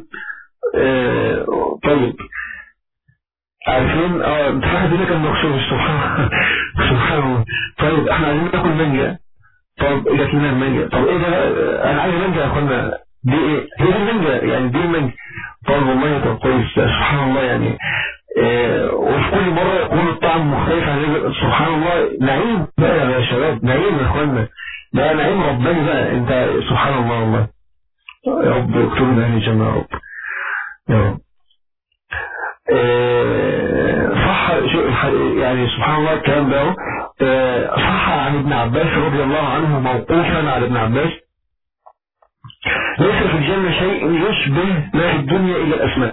طيب عارفين تفاح الدنيا كان مخصوص. سبحان الله. طيب احنا عايزين ناكل مانجا. طب جات لنا المانجا. طب ده انا عايز مانجا يا اخوانا. دي هي دي المانجا. يعني دي المانجا. طب والله طب كويس. سبحان الله. يعني وفي كل مرة يكون الطعم مختلف عن سبحان الله. نعيم بقى يا شباب، نعيم يا اخوانا، ده نعيم رباني بقى. انت سبحان الله والله. يا رب اكتبنا أهل الجنة يا رب يا رب. صح يعني سبحان الله الكلام ده صح عن ابن عباس رضي الله عنه موقوفا على ابن عباس: ليس في الجنة شيء يشبه ما في الدنيا إلا الأسماء.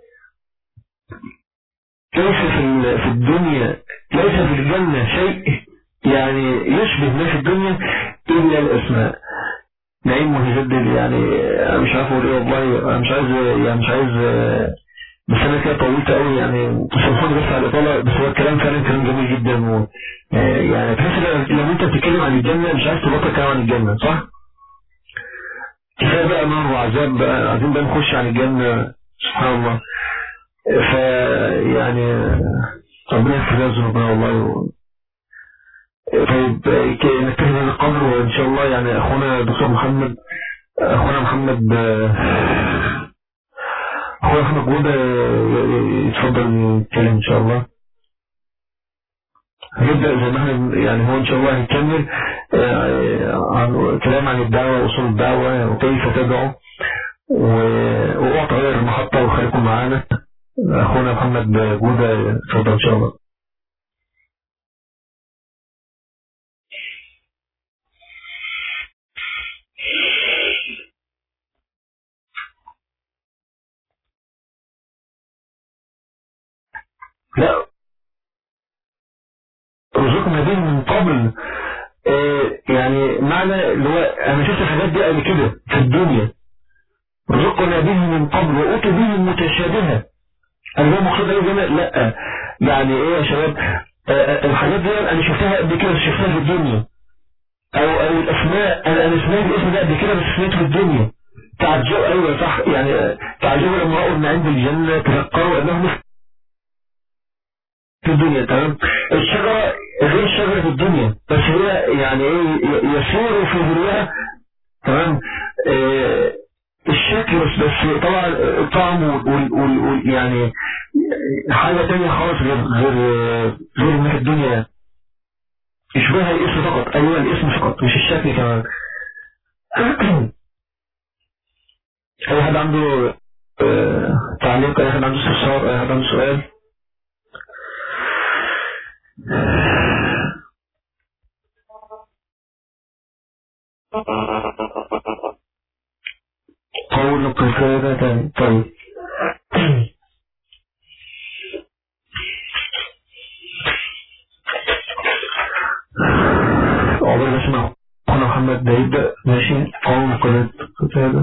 ليس في الدنيا، ليس في الجنة شيء يعني يشبه ما في الدنيا إلا الأسماء. نعيم مهجدد يعني أنا مش عارف أقول إيه والله، أنا مش عايز بس أنا كده طولت قوي يعني، سبحان بس على الإطالة، بس هو الكلام فعلا كلام جميل جدا يعني تحس لما أنت بتتكلم عن الجنة مش عايز تبطل كلام عن الجنة، صح؟ كفاية بقى نار وعذاب بقى، عايزين بقى نخش عن الجنة سبحان الله. يعني ربنا يغفر لنا ذنوبنا والله. طيب نكتفي بهذا القدر، وإن شاء الله يعني أخونا دكتور محمد، أخونا محمد جودة يتفضل يتكلم إن شاء الله. هنبدأ زي ما احنا يعني، هو إن شاء الله هيكمل عن كلام عن الدعوة وأصول الدعوة وكيف تدعو، واوعى تغير المحطة وخليكم معانا. أخونا محمد جودة يتفضل إن شاء الله. لا رزقنا به من قبل يعني معنى اللي هو أنا شفت الحاجات دي قبل كده في الدنيا، رزقنا به من قبل وأوتوا به متشابهة. أنا هو مقصود أيه لا يعني إيه يا شباب، الحاجات دي أنا شفتها قبل كده، شفتها في الدنيا، أو الأسماء أنا سمعت الاسم ده قبل كده بس سمعته في الدنيا. تعجبوا أيوة صح يعني، تعجبوا لما رأوا إن عند الجنة تذكروا أنهم في الدنيا. تمام، الشجرة غير الشجرة في الدنيا، بس هي يعني ايه يسير في ظلها. تمام، الشكل بس طبعا الطعم يعني حاجة تانية خالص غير ما في الدنيا، يشبهها الاسم فقط. ايوه الاسم فقط مش الشكل كمان. اي حد عنده تعليق، اي حد عنده استفسار، اي حد عنده سؤال؟ قول القصيدة تاني. طيب عقبال ما اسمع أخونا محمد ده يبدأ. ماشي، قول القصيدة.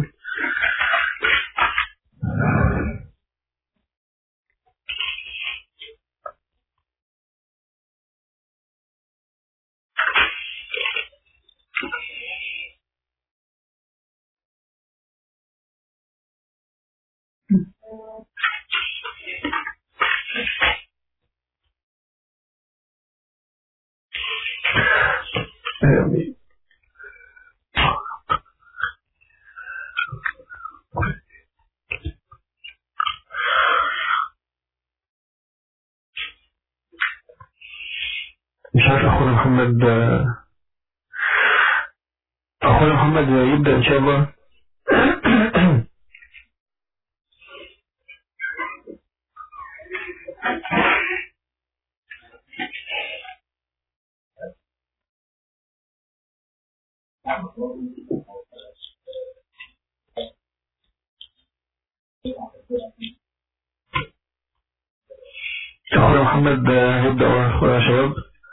مش عارف أخونا محمد يبدأ إن شاء الله. أخونا محمد هيبدأ يا شباب.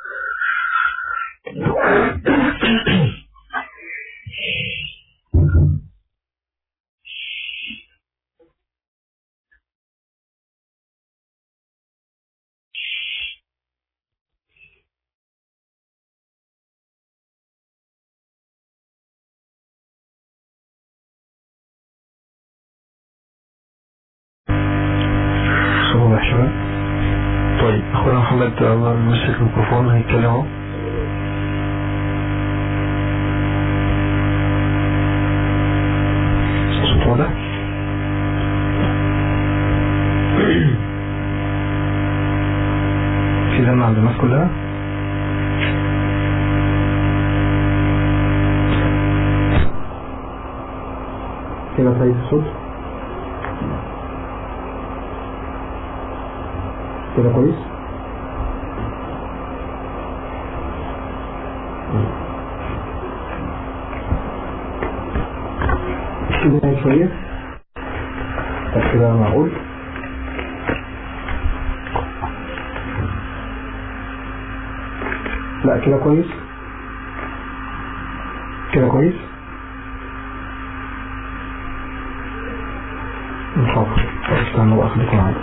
صباح يا شباب. طيب أخونا محمد مسك الميكروفون هيتكلم اهو. صوت واضح؟ في دم عند الناس كلها؟ كده خارج الصوت كده كويس. كده شوية. طب كده معقول. لا كده كويس. كده كويس. نشوف. طب استنى بقى خليكم معايا.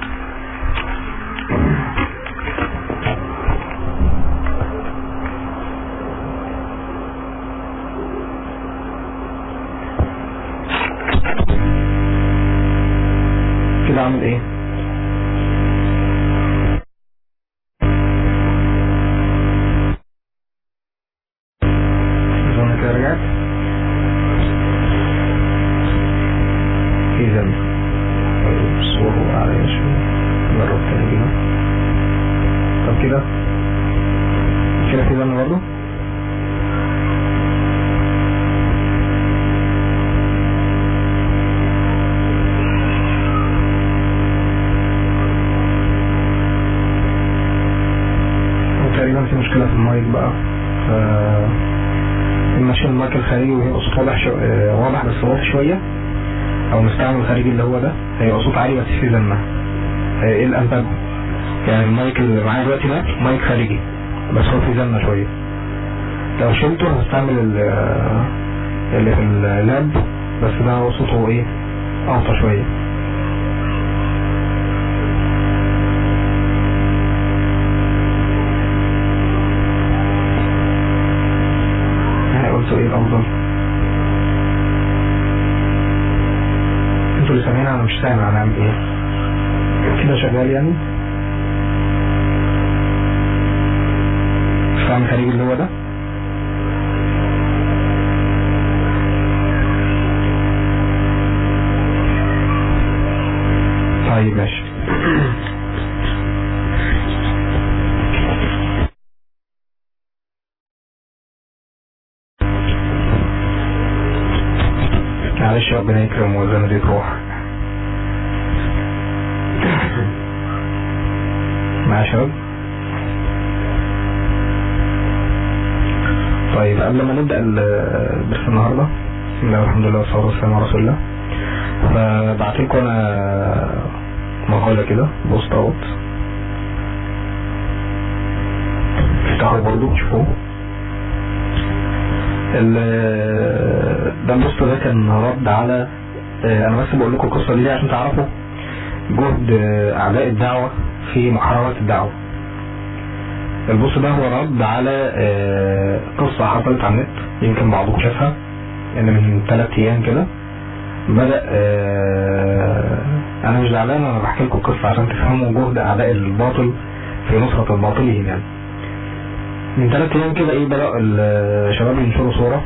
كده عامل ايه؟ اظن كده رجعت. في زمن الصورة على شوية. نجرب تاني كده. طب كده في زمن برضه. تقريبا في مشكلة في المايك بقى. ماشي المايك الخارجي وهي صوت واضح بس واضح شوية، او نستعمل الخارجي اللي هو ده هي صوت عالي بس في زنة. ايه الانتج؟ يعني المايك اللي معايا دلوقتي ده مايك خارجي بس هو في زنة شوية. لو شلته هستعمل اللي في اللاب بس ده صوته ايه اوطى شوية. ايه الافضل؟ انتوا اللي سامعين، انا مش سامع. هنعمل ايه؟ كده شغال يعني. استعمل خارجي اللي هو ده. طيب ماشي. معلش ربنا يكرم وزن دي تروح. مع شباب. طيب قبل ما نبدأ الدرس النهاردة، بسم الله والحمد لله والصلاة والسلام على رسول الله، فبعتلكم انا مقالة كده بوست اوت، افتحوا برضو تشوفوه. ده البوست ده كان رد على انا بس بقول لكم القصة دي عشان تعرفوا جهد اعداء الدعوة في محاربة الدعوة. البوست ده هو رد على قصة حصلت على النت، يمكن بعضكم شافها، ان من 3 ايام كده بدأ انا مش زعلان، انا بحكي لكم القصة عشان تفهموا جهد اعداء الباطل في نصرة الباطلين. يعني من 3 ايام كده ايه بدأ الشباب ينشروا صورة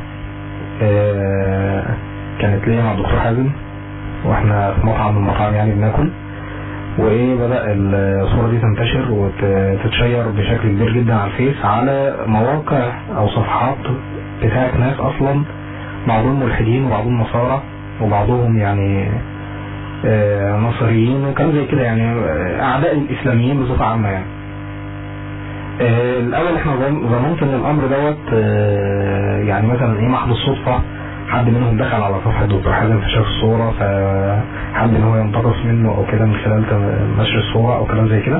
كانت ليا مع الدكتور حازم واحنا في مطعم من المطاعم يعني بناكل، وايه بدأ الصورة دي تنتشر وتتشير بشكل كبير جدا على الفيس، على مواقع او صفحات بتاعت ناس اصلا بعضهم ملحدين وبعضهم نصارى وبعضهم يعني نصريين وكان زي كده، يعني اعداء الاسلاميين بصفة عامة. يعني الاول احنا ظننت ان الامر دوت يعني مثلا ايه محض الصدفة، حد منهم دخل على صفحة الدكتور حازم فشاف الصورة فحب ان هو ينتقص منه او كده من خلال نشر الصورة او كلام زي كده.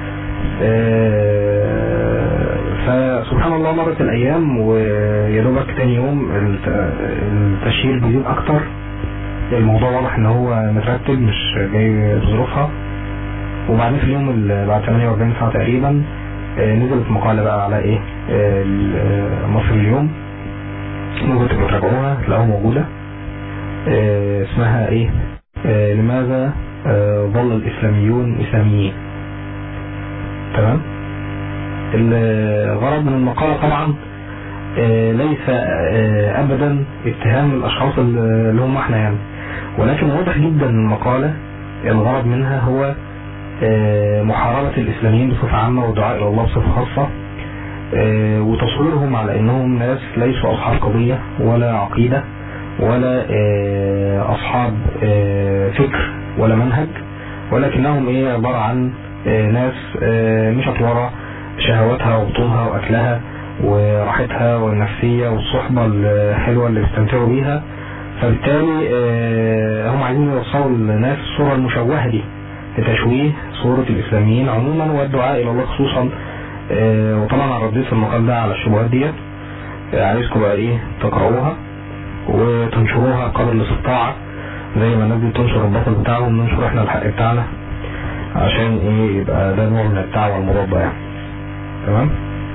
فسبحان الله مرت الايام ويدوبك تاني يوم التشهير بيزيد اكتر، الموضوع واضح ان هو مترتب مش جاي بظروفها. وبعدين في اليوم بعد 48 ساعة تقريبا نزلت مقالة بقى على ايه مصر اليوم، ممكن تبقوا تراجعوها تلاقوها موجودة، اسمها ايه لماذا ظل الاسلاميون اسلاميين. تمام. الغرض من المقالة طبعا ليس ابدا اتهام الاشخاص اللي هم احنا يعني، ولكن واضح جدا المقالة الغرض منها هو محاربة الاسلاميين بصفة عامة ودعاء الى الله بصفة خاصة، وتصويرهم على انهم ناس ليسوا اصحاب قضية ولا عقيدة ولا أصحاب فكر ولا منهج، ولكنهم عبارة عن ناس مشت وراء شهواتها وبطونها وأكلها وراحتها والنفسية والصحبة الحلوة اللي بيستمتعوا بيها. فبالتالي هم عايزين يوصلوا للناس الصورة المشوهة دي لتشويه صورة الإسلاميين عموما والدعاء إلى الله خصوصا. وطبعا رديت في المقال ده على الشبهات دي، عايزكم بقى تقرأوها وتنشروها قدر الاستطاعة زي ما الناس دي بتنشر الباطل بتاعهم، ننشر احنا الحق بتاعنا عشان يبقى ده نوع من الدعوة المضادة يعني. تمام.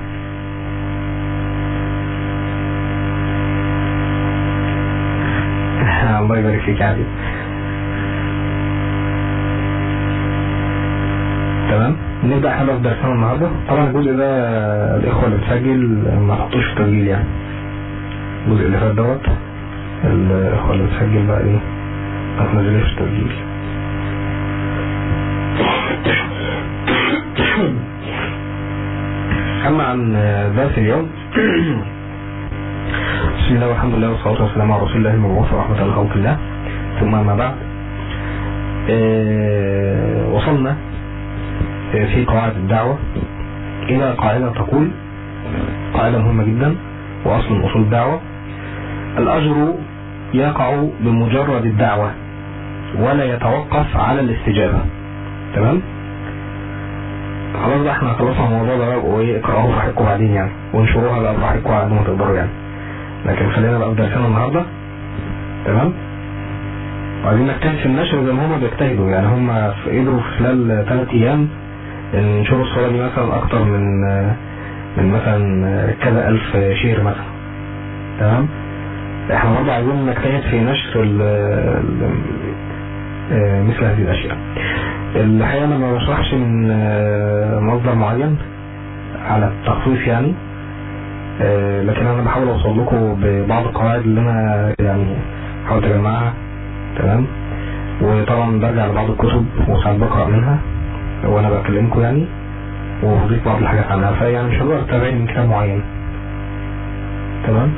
الله يبارك فيك يا عزيز. تمام. نبدأ احنا في درسنا النهارده. طبعا الجزء ده الإخوة اللي بتسجل ما تحطوش في تسجيل يعني. الجزء اللي فات دوت الإخوة اللي بتسجل بقى ما تنزلوش في تسجيل. أما عن درس اليوم بسم الله والحمد لله والصلاة والسلام على رسول الله المبعوث ورحمة الله خلق الله، ثم أما بعد. وصلنا في قواعد الدعوة إلى قاعدة تقول، قاعدة مهمة جدا وأصل من أصول الدعوة: الأجر يقع بمجرد الدعوة ولا يتوقف على الاستجابة. تمام. خلاص بقى احنا خلصنا الموضوع ده بقى، اقرأوه براحتكم بعدين يعني، وانشروها بقى براحتكم على ما تقدروا يعني. لكن خلينا بقى في درسنا النهارده. تمام. وعايزين نجتهد في النشر زي ما هم بيجتهدوا يعني. هم قدروا في خلال 3 أيام ينشروا الصورة دي مثلا أكتر من مثلا كذا ألف شير مثلا. تمام. احنا برضه عايزين نجتهد في نشر مثل هذه الأشياء. الحقيقة أنا ما بشرحش من مصدر معين على التخصيص يعني، لكن أنا بحاول أوصل لكم ببعض القواعد اللي أنا يعني حاولت أجمعها. تمام. وطبعا برجع لبعض الكتب وساعات بقرأ منها وأنا بكلمكم يعني، وبضيف بعض الحاجات عنها، فيعني مش هقدر أتابع من كتاب معين. تمام.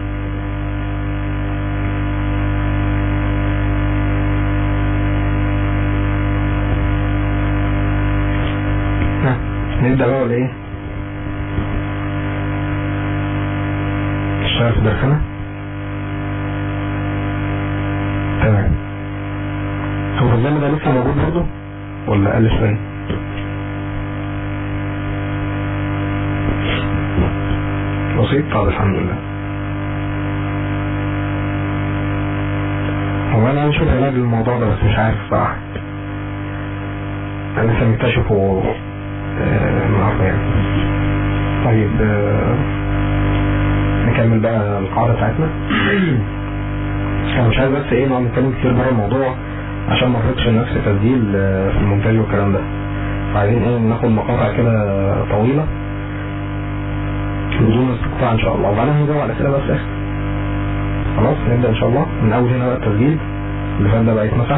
نبدأ بقى ولا ايه؟ نشتغل في درسنا. تمام. هو الزمن ده لسه موجود برضه ولا قل شوية؟ بسيط. طب الحمد لله. هو انا هنشوف علاج للموضوع ده بس مش عارف صراحة، انا لسه مكتشفه النهارده يعني. طيب نكمل بقى القاعدة بتاعتنا. انا مش عايز بس نقعد نتكلم كتير بره الموضوع عشان ما نفرطش الناس في تسجيل في المونتاج والكلام ده، فعايزين ناخد مقاطع كده طويلة بدون استقطاع ان شاء الله، وبعدين هنجاوب على الأسئلة بس اخر. خلاص نبدأ ان شاء الله من اول هنا بقى التسجيل اللي فات ده بقى يتمسح.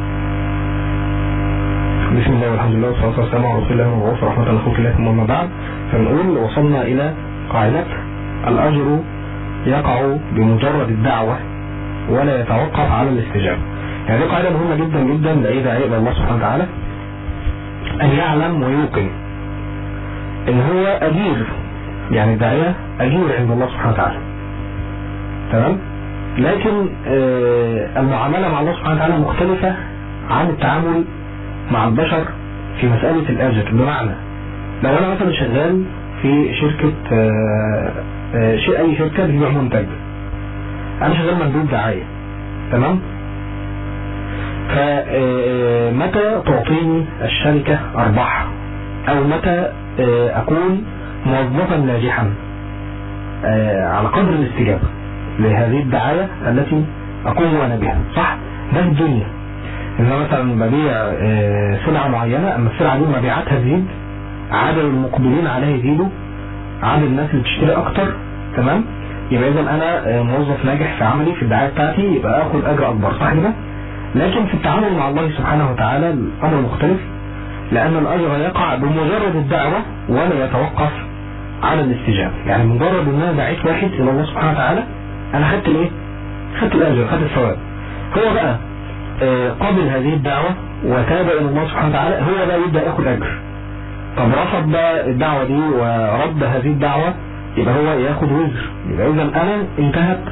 بسم الله والحمد لله والصلاة والسلام على رسول الله المبعوث ورحمة الله خلق الله، ثم أما بعد. فنقول وصلنا إلى قاعدة الأجر يقع بمجرد الدعوة ولا يتوقف على الاستجابة. يعني دي قاعدة مهمة جدا جدا لأي داعية إلى الله سبحانه وتعالى أن يعلم ويوقن إن هو أجير، يعني الداعية أجير عند الله سبحانه وتعالى. تمام. لكن المعاملة مع الله سبحانه وتعالى مختلفة عن التعامل مع البشر في مسألة الأجر. بمعنى لو أنا مثلا شغال في شركة أي شركة بتبيع منتج، أنا شغال مندوب دعاية. تمام. فمتى تعطيني الشركة أرباح أو متى أكون موظفا ناجحا على قدر الاستجابة لهذه الدعاية التي أقوم أنا بها؟ صح؟ ده الدنيا. إن أنا مثلا ببيع سلعة معينة، أما السلعة دي مبيعاتها تزيد، عدد المقبلين عليها يزيدوا، عدد الناس اللي بتشتري أكتر. تمام. يبقى إذا أنا موظف ناجح في عملي في الدعاية بتاعتي، يبقى أخذ أجر أكبر. صح كده؟ لكن في التعامل مع الله سبحانه وتعالى الأمر مختلف، لأن الأجر يقع بمجرد الدعوة ولا يتوقف على الاستجابة. يعني مجرد إن أنا دعيت واحد إلى الله سبحانه وتعالى، أنا خدت الإيه؟ خدت الأجر، خدت الثواب. هو بقى قبل هذه الدعوة وتاب إلى الله سبحانه وتعالى، هو بقى يبدأ ياخد أجر. طب رفض بقى الدعوة دي ورد هذه الدعوة، يبقى هو ياخد وزر. يبقى إذا أنا انتهت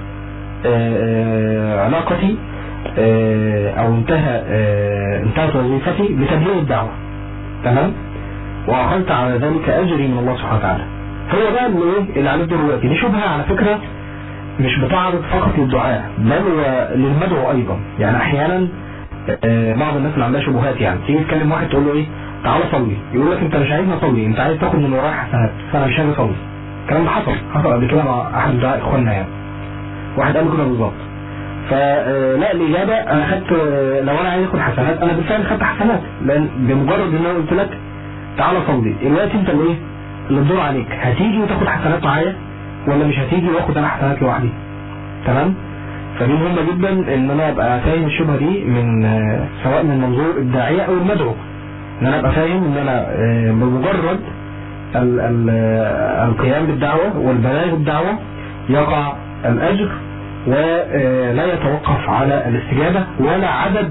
علاقتي أو انتهت وظيفتي بتبليغ الدعوة، تمام، وأخذت على ذلك أجري من الله سبحانه وتعالى. هو بقى اللي عليه الدور دلوقتي. دي شبهة على فكرة مش بتعرض فقط للدعاء بل وللمدعو أيضا. يعني أحيانا بعض الناس اللي عندها شبهات، يعني تيجي تكلم واحد تقول له إيه تعالى صلي، يقول لك أنت مش عايزني أصلي، أنت عايز تاخد من ورايا حسنات، فأنا مش عايز أصلي. الكلام ده حصل قبل كده مع أحد الدعاء إخواننا، يعني واحد قال كده بالظبط. فلا، الإجابة أنا خدت، لو أنا عايز أخد حسنات أنا بالفعل خدت حسنات، لأن بمجرد إن أنا قلت لك تعالى صلي، الوقت أنت اللي الدور عليك، هتيجي وتاخد حسنات معايا ولا مش هتيجي واخد أنا حسنات لوحدي؟ تمام. فدي مهمة جدا ان انا ابقى فاهم الشبهة دي من سواء من منظور الداعية او المدعو، ان انا ابقى فاهم ان انا بمجرد القيام بالدعوة والبلاغ الدعوة يقع الاجر، ولا يتوقف على الاستجابة ولا عدد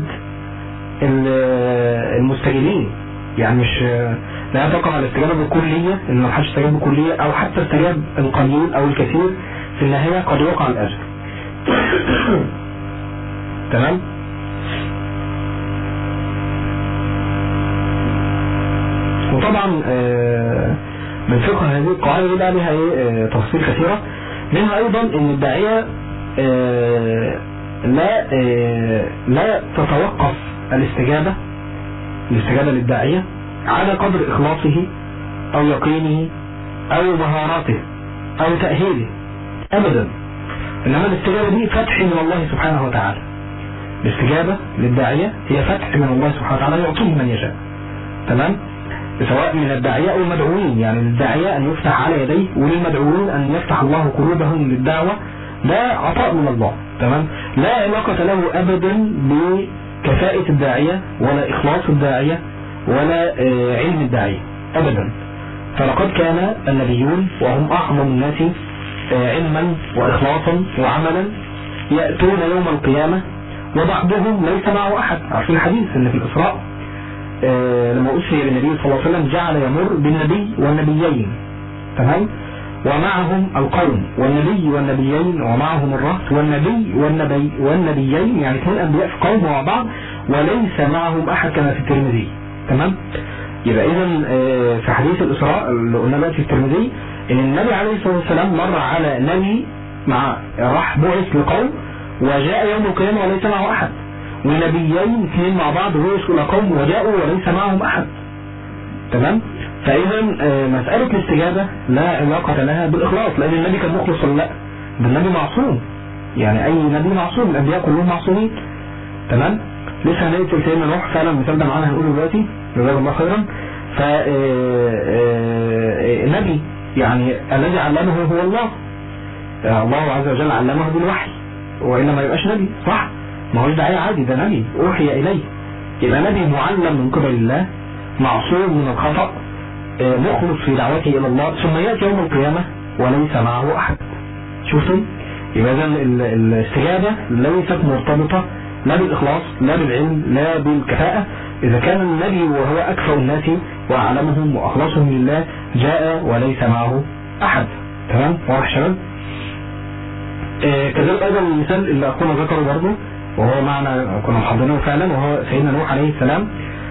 المستجيبين. يعني مش لا يتوقف على الاستجابة بالكلية، ان ما حدش استجاب بالكلية او حتى استجاب القليل او الكثير، في النهاية قد يوقع الاجر. تمام. وطبعا من فقه هذه القاعدة دي بقى لها تفاصيل كثيرة، منها ايضا ان الداعية لا تتوقف الاستجابة للداعية على قدر اخلاصه او يقينه او مهاراته او تأهيله ابدا، انما الاستجابة دي فتح من الله سبحانه وتعالى. الاستجابة للداعية هي فتح من الله سبحانه وتعالى يعطيه من يشاء، تمام، سواء من الداعية او المدعوين. يعني للداعية ان يفتح على يديه، وللمدعوين ان يفتح الله قلوبهم للدعوة، ده عطاء من الله، تمام. لا علاقة له ابدا بكفاءة الداعية ولا اخلاص الداعية ولا علم الداعية ابدا. فلقد كان النبيون وهم اعظم الناس علما وإخلاصا وعملا يأتون يوم القيامة وبعضهم ليس معه أحد. عارفين الحديث ان في الإسراء لما أسري بالنبي صلى الله عليه وسلم جعل يمر بالنبي والنبيين، تمام، ومعهم القوم، والنبي والنبيين ومعهم الرهط، والنبيين يعني اثنين أنبياء في قوم مع بعض وليس معهم أحد كما في الترمذي، تمام. يبقى إذا في حديث الإسراء اللي قلنا بقى في الترمذي ان النبي عليه الصلاة والسلام مر على نبي راح بعث لقوم وجاء يوم القيامة وليس معه احد، ونبيين اثنين مع بعض بعثوا لقوم وجاءوا وليس معهم احد، تمام. فاذا مسألة الاستجابة لا علاقة لها بالاخلاص، لان النبي كان مخلص ولا لا؟ ده النبي معصوم، يعني اي نبي معصوم، الانبياء كلهم معصومين، تمام. لسه هنقتل سيدنا نوح فعلا، المثال ده معانا هنقوله دلوقتي جزاك الله خيرا. فالنبي يعني الذي علمه هو الله، الله عز وجل علمه بالوحي، وإلا ما يبقاش نبي، صح؟ ما هوش داعية عادي، ده نبي أوحي إليه، يبقى نبي معلم من قبل الله، معصوم من الخطأ، مخلص في دعوته إلى الله، ثم يأتي يوم القيامة وليس معه أحد. شفتم؟ يبقى إذن الاستجابة ليست مرتبطة لا بالإخلاص لا بالعلم لا بالكفاءة. إذا كان النبي وهو أكفأ الناس وأعلمهم وأخلصهم لله جاء وليس معه أحد، تمام، واضح شباب؟ كذلك أيضا المثال اللي أخونا ذكره برضه وهو معنا كنا محضرينه فعلا، وهو سيدنا نوح عليه السلام.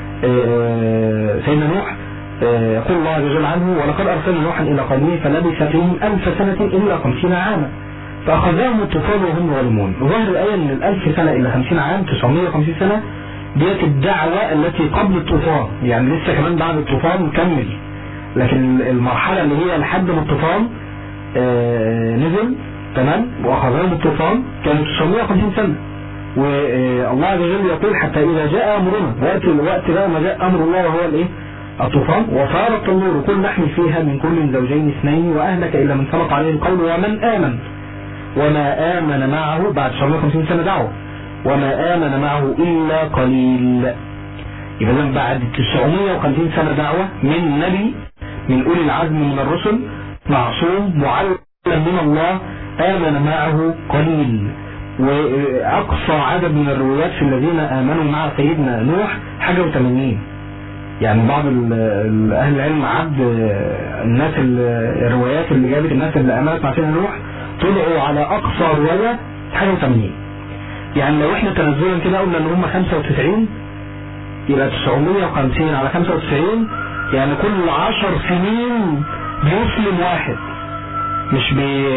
سيدنا نوح يقول الله عز وجل عنه: ولقد أرسلنا نوحا إلى قومه فلبث فيهم 1000 سنة إلا 50 عاما فأخذهم الطوفان وهم ظالمون. ظاهر الآية أن 1000 سنة إلا 50 عام 950 سنة ديت الدعوة التي قبل الطوفان، يعني لسه كمان بعد الطوفان مكمل، لكن المرحلة اللي هي لحد ما الطوفان نزل، تمام، وأخذهم الطوفان كانوا 950 سنة. والله عز وجل يقول: حتى إذا جاء أمرنا، وقت بقى ما جاء أمر الله وهو الإيه؟ الطوفان، وصارت النور كل نحمل فيها من كل زوجين اثنين وأهلك إلا من سبق عليه القول ومن آمن وما آمن معه، بعد 950 سنة دعوة، وما آمن معه إلا قليل. يبقى بعد 950 سنة دعوة من نبي من أولي العزم من الرسل، معصوم معلم من الله، آمن معه قليل. واقصى عدد من الروايات في الذين امنوا مع سيدنا نوح حاجة و80. يعني بعض اهل العلم عد الناس الروايات اللي جابت الناس اللي امنت مع سيدنا نوح طلعوا على اقصى رواية حاجة و80. يعني لو احنا تنزلا كده قلنا ان هم 95 يبقى 950 على 95، يعني كل 10 سنين بيسلم واحد. مش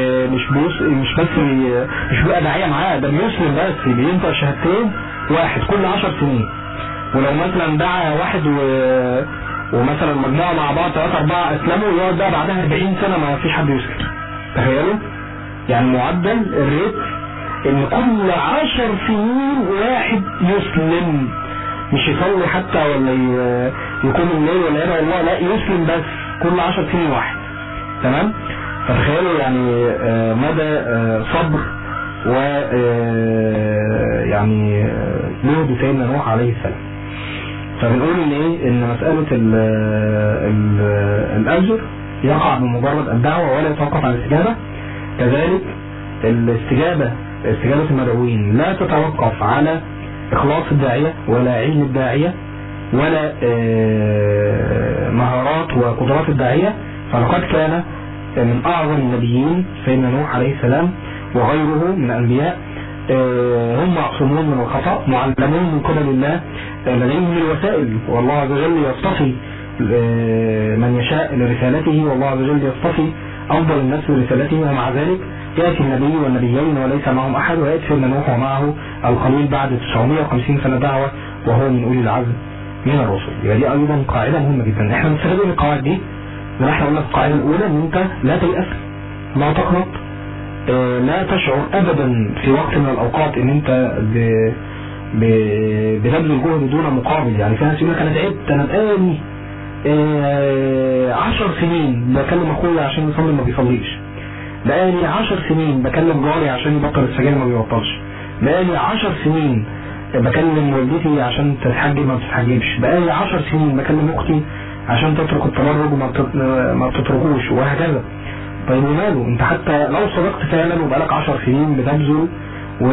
بيبقى داعية معاه، ده بيسلم بس بينطق شهادتين واحد كل 10 سنين. ولو مثلا دعا واحد ومثلا مجموعة مع بعض 3-4 اسلموا، يقعد بقى بعدها 40 سنة ما فيش حد يسلم. تخيلوا يعني معدل الريت ان كل 10 سنين واحد يسلم، مش يصلي حتى ولا يقوم الليل ولا يدعو الله، لا يسلم بس كل 10 سنين واحد. تمام. فتخيلوا يعني مدى صبر و يعني جهد سيدنا نوح عليه السلام. فبنقول ان ايه، ان مسألة الاجر يقع بمجرد الدعوة ولا يتوقف عن الاستجابة. كذلك استجابة المدعوين لا تتوقف على اخلاص الداعية ولا علم الداعية ولا مهارات وقدرات الداعية. فلقد كان من اعظم النبيين سيدنا نوح عليه السلام وغيره من الانبياء هم معصومون من الخطأ، معلمون من قبل الله، لديهم الوسائل، والله عز وجل يصطفي من يشاء لرسالته، والله عز وجل يصطفي افضل الناس لرسالته. ومع ذلك يأتي النبي والنبيين وليس معهم احد، ويأتي سيدنا نوح ومعه القليل بعد 950 سنة دعوة وهو من اولي العزم من الرسل. يعني دي ايضا قاعدة مهمة جدا. احنا نستفيد من القواعد دي، ونحن قلنا في القاعدة الاولى ان انت لا تيأس، لا تقنط، لا تشعر ابدا في وقت من الاوقات ان انت بتبذل جهد دون مقابل. يعني في ناس يقول لك انا تعبت، انا بقالي 10 سنين بكلم اخويا عشان يصلي ما بيصليش، بقالي 10 سنين بكلم جاري عشان يبطل السجاير ما بيبطلش، بقالي 10 سنين بكلم والدتي عشان تتحجب ما بتتحجبش، بقالي 10 سنين بكلم اختي عشان تترك التبرج وما بتتركوش، وهكذا. طيب وماله؟ انت حتى لو صدقت فعلا وبقالك 10 سنين بتبذل و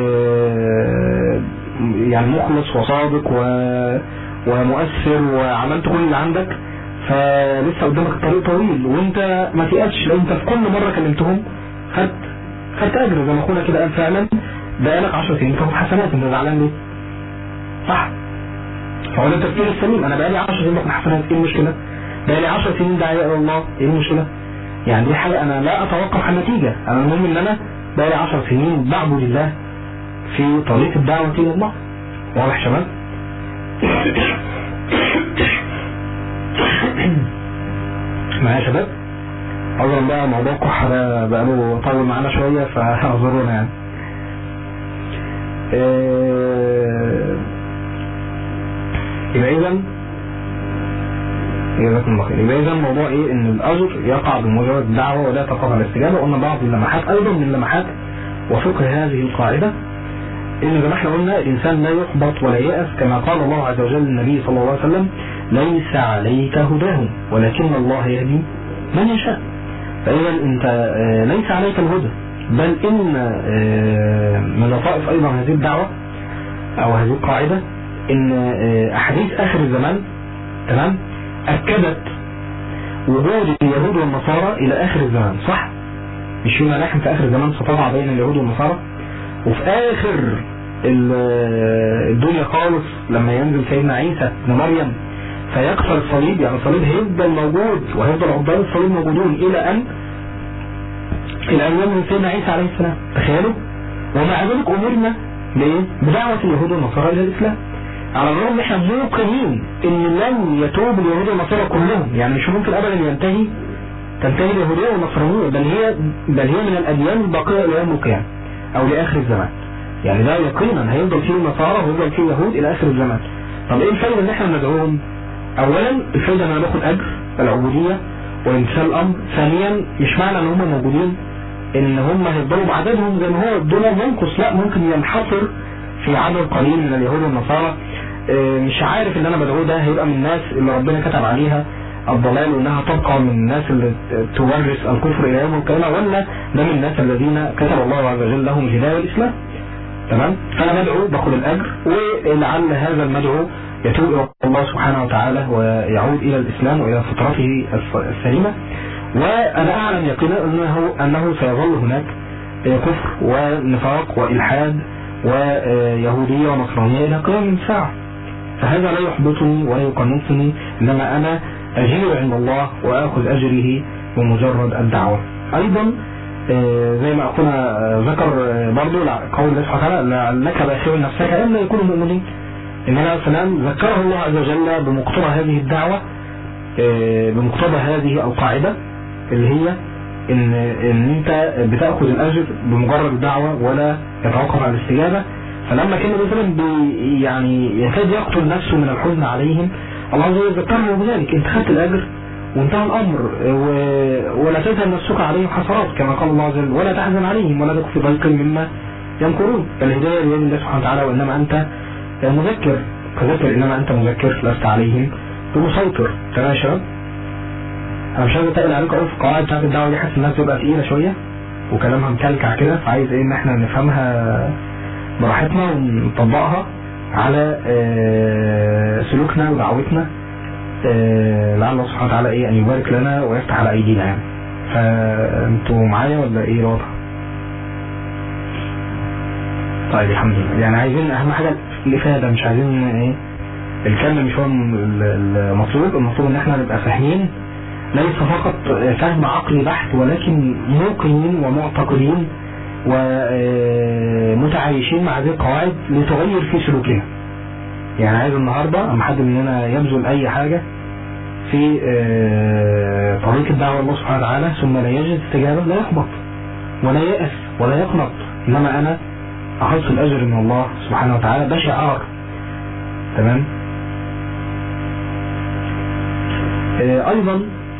يعني مخلص وصادق ومؤثر وعملت كل اللي عندك، فلسه قدامك الطريق طويل، وانت ما تيأسش، لان انت في كل مرة كلمتهم خدت اجر زي ما اخونا كده قال. فعلا بقالك 10 سنين تاخد حسنات، انت زعلان ليه؟ صح؟ فهو ده التفكير السليم. انا بقالي 10 سنين باخد حسنات، ايه المشكلة؟ بقالي 10 سنين داعية الى الله، ايه المشكلة؟ يعني دي حاجة انا لا اتوقف عن النتيجة، انا المهم ان انا بقالي 10 سنين بعبد الله في طريق الدعوة الى الله. واضح شباب؟ معايا شباب؟ اولا بقى موضوع الكحة ده بقاله طول معانا شوية فاعذرونا يعني. يبقى اذا موضوع ايه، ان الاجر يقع بمجرد الدعوة ولا تقع على الاستجابة. قلنا بعض اللمحات ايضا من لمحات وفقه هذه القاعدة، ان زي ما احنا قلنا الانسان لا يحبط ولا يأس، كما قال الله عز وجل للنبي صلى الله عليه وسلم: ليس عليك هداهم ولكن الله يهدي من يشاء. فاذا انت ليس عليك الهدى، بل ان من لطائف ايضا هذه الدعوة او هذه القاعدة ان احاديث اخر الزمان تمام اكدت وجود اليهود والنصارى الى اخر الزمان. صح؟ مش في ملاحم في اخر الزمان ستضع بين اليهود والنصارى، وفي اخر الدنيا خالص لما ينزل سيدنا عيسى ابن مريم فيكسر الصليب، يعني الصليب هيفضل موجود وهيفضل عباد الصليب موجودون الى ان ينزل سيدنا عيسى عليه السلام. تخيلوا. ومع ذلك امرنا بدعوة اليهود والنصارى الى الاسلام، على الرغم ان احنا موقنين ان لن يتوب اليهود والنصارى كلهم، يعني مش ممكن ابدا تنتهي اليهودية والنصرانية، بل هي من الاديان الباقية الى يوم القيامة او لاخر الزمان. يعني ده يقينا هيفضل فيه النصارى وهيفضل فيه اليهود الى اخر الزمان. طب ايه الفايدة ان احنا ندعوهم؟ اولا الفايدة ان انا باخد اجر العبودية وامتثال الامر. ثانيا مش معنى ان هم موجودين ان هم هيفضلوا بعددهم زي ما هو الدنيا منقص، لا، ممكن ينحصر في عدد قليل من اليهود والنصارى. مش عارف ان انا بدعوه ده هيبقى من الناس اللي ربنا كتب عليها الضلال وانها تبقى من الناس اللي تورث الكفر الى يوم القيامة، ولا ده من الناس الذين كتب الله عز وجل لهم الهداية والاسلام. تمام. فانا بدعو باخد الاجر، ولعل هذا المدعو يتوب الى الله سبحانه وتعالى ويعود الى الاسلام والى فطرته السليمه. وانا اعلم يقينا انه سيظل هناك كفر ونفاق والحاد ويهوديه ونصرانيه الى قيام الساعه. فهذا لا يحبطني ولا يقنطني، انما انا اجير عند الله واخذ اجره بمجرد الدعوه. ايضا زي ما اخونا ذكر برضو قول الله سبحانه وتعالى لعلك باخع نفسك الا يكونوا مؤمنين. النبي عليه السلام ذكره الله عز وجل بمقتضى هذه الدعوه، بمقتضى هذه القاعده اللي هي ان انت بتاخذ الاجر بمجرد الدعوه ولا يتوقف على الاستجابه. فلما كان مثلا يعني يكاد يقتل نفسه من الحزن عليهم، الله عز وجل ذكره بذلك، انت خدت الاجر وانتهى الامر، ولا تذهب نفسك عليهم حسرات كما قال الله عز وجل، ولا تحزن عليهم ولا تك في ضيق مما يمكرون. فالهدايه بيد الله سبحانه وتعالى، وانما انت مذكر، فذكر انما انت مذكر لست عليهم بمسيطر. تمام يا شباب؟ انا مش عايز اتقل عليكم قوي في القواعد بتاعت الدعوه دي، حاسس انها بتبقى تقيله شويه وكلامها مكلكع كده، فعايز ان احنا نفهمها براحتنا ونطبقها على سلوكنا ودعوتنا، لعل الله سبحانه وتعالى ان يبارك لنا ويفتح على ايدينا يعني. فانتوا معايا ولا ايه الوضع؟ طيب الحمد لله. يعني عايزين اهم حاجه الافاده، مش عايزين الكلام مش هو المطلوب. المطلوب ان احنا نبقى فاهمين، ليس فقط فهم عقلي بحت، ولكن موقنين ومعتقدين ومتعايشين مع هذه القواعد لتغير في سلوكنا. يعني عايز النهارده اما حد مننا يبذل اي حاجه في طريق الدعوه الله سبحانه وتعالى ثم لا يجد استجابه، لا يحبط ولا يأس ولا يقنط، انما انا اخذت الاجر من الله سبحانه وتعالى، ده شعار. تمام. ايضا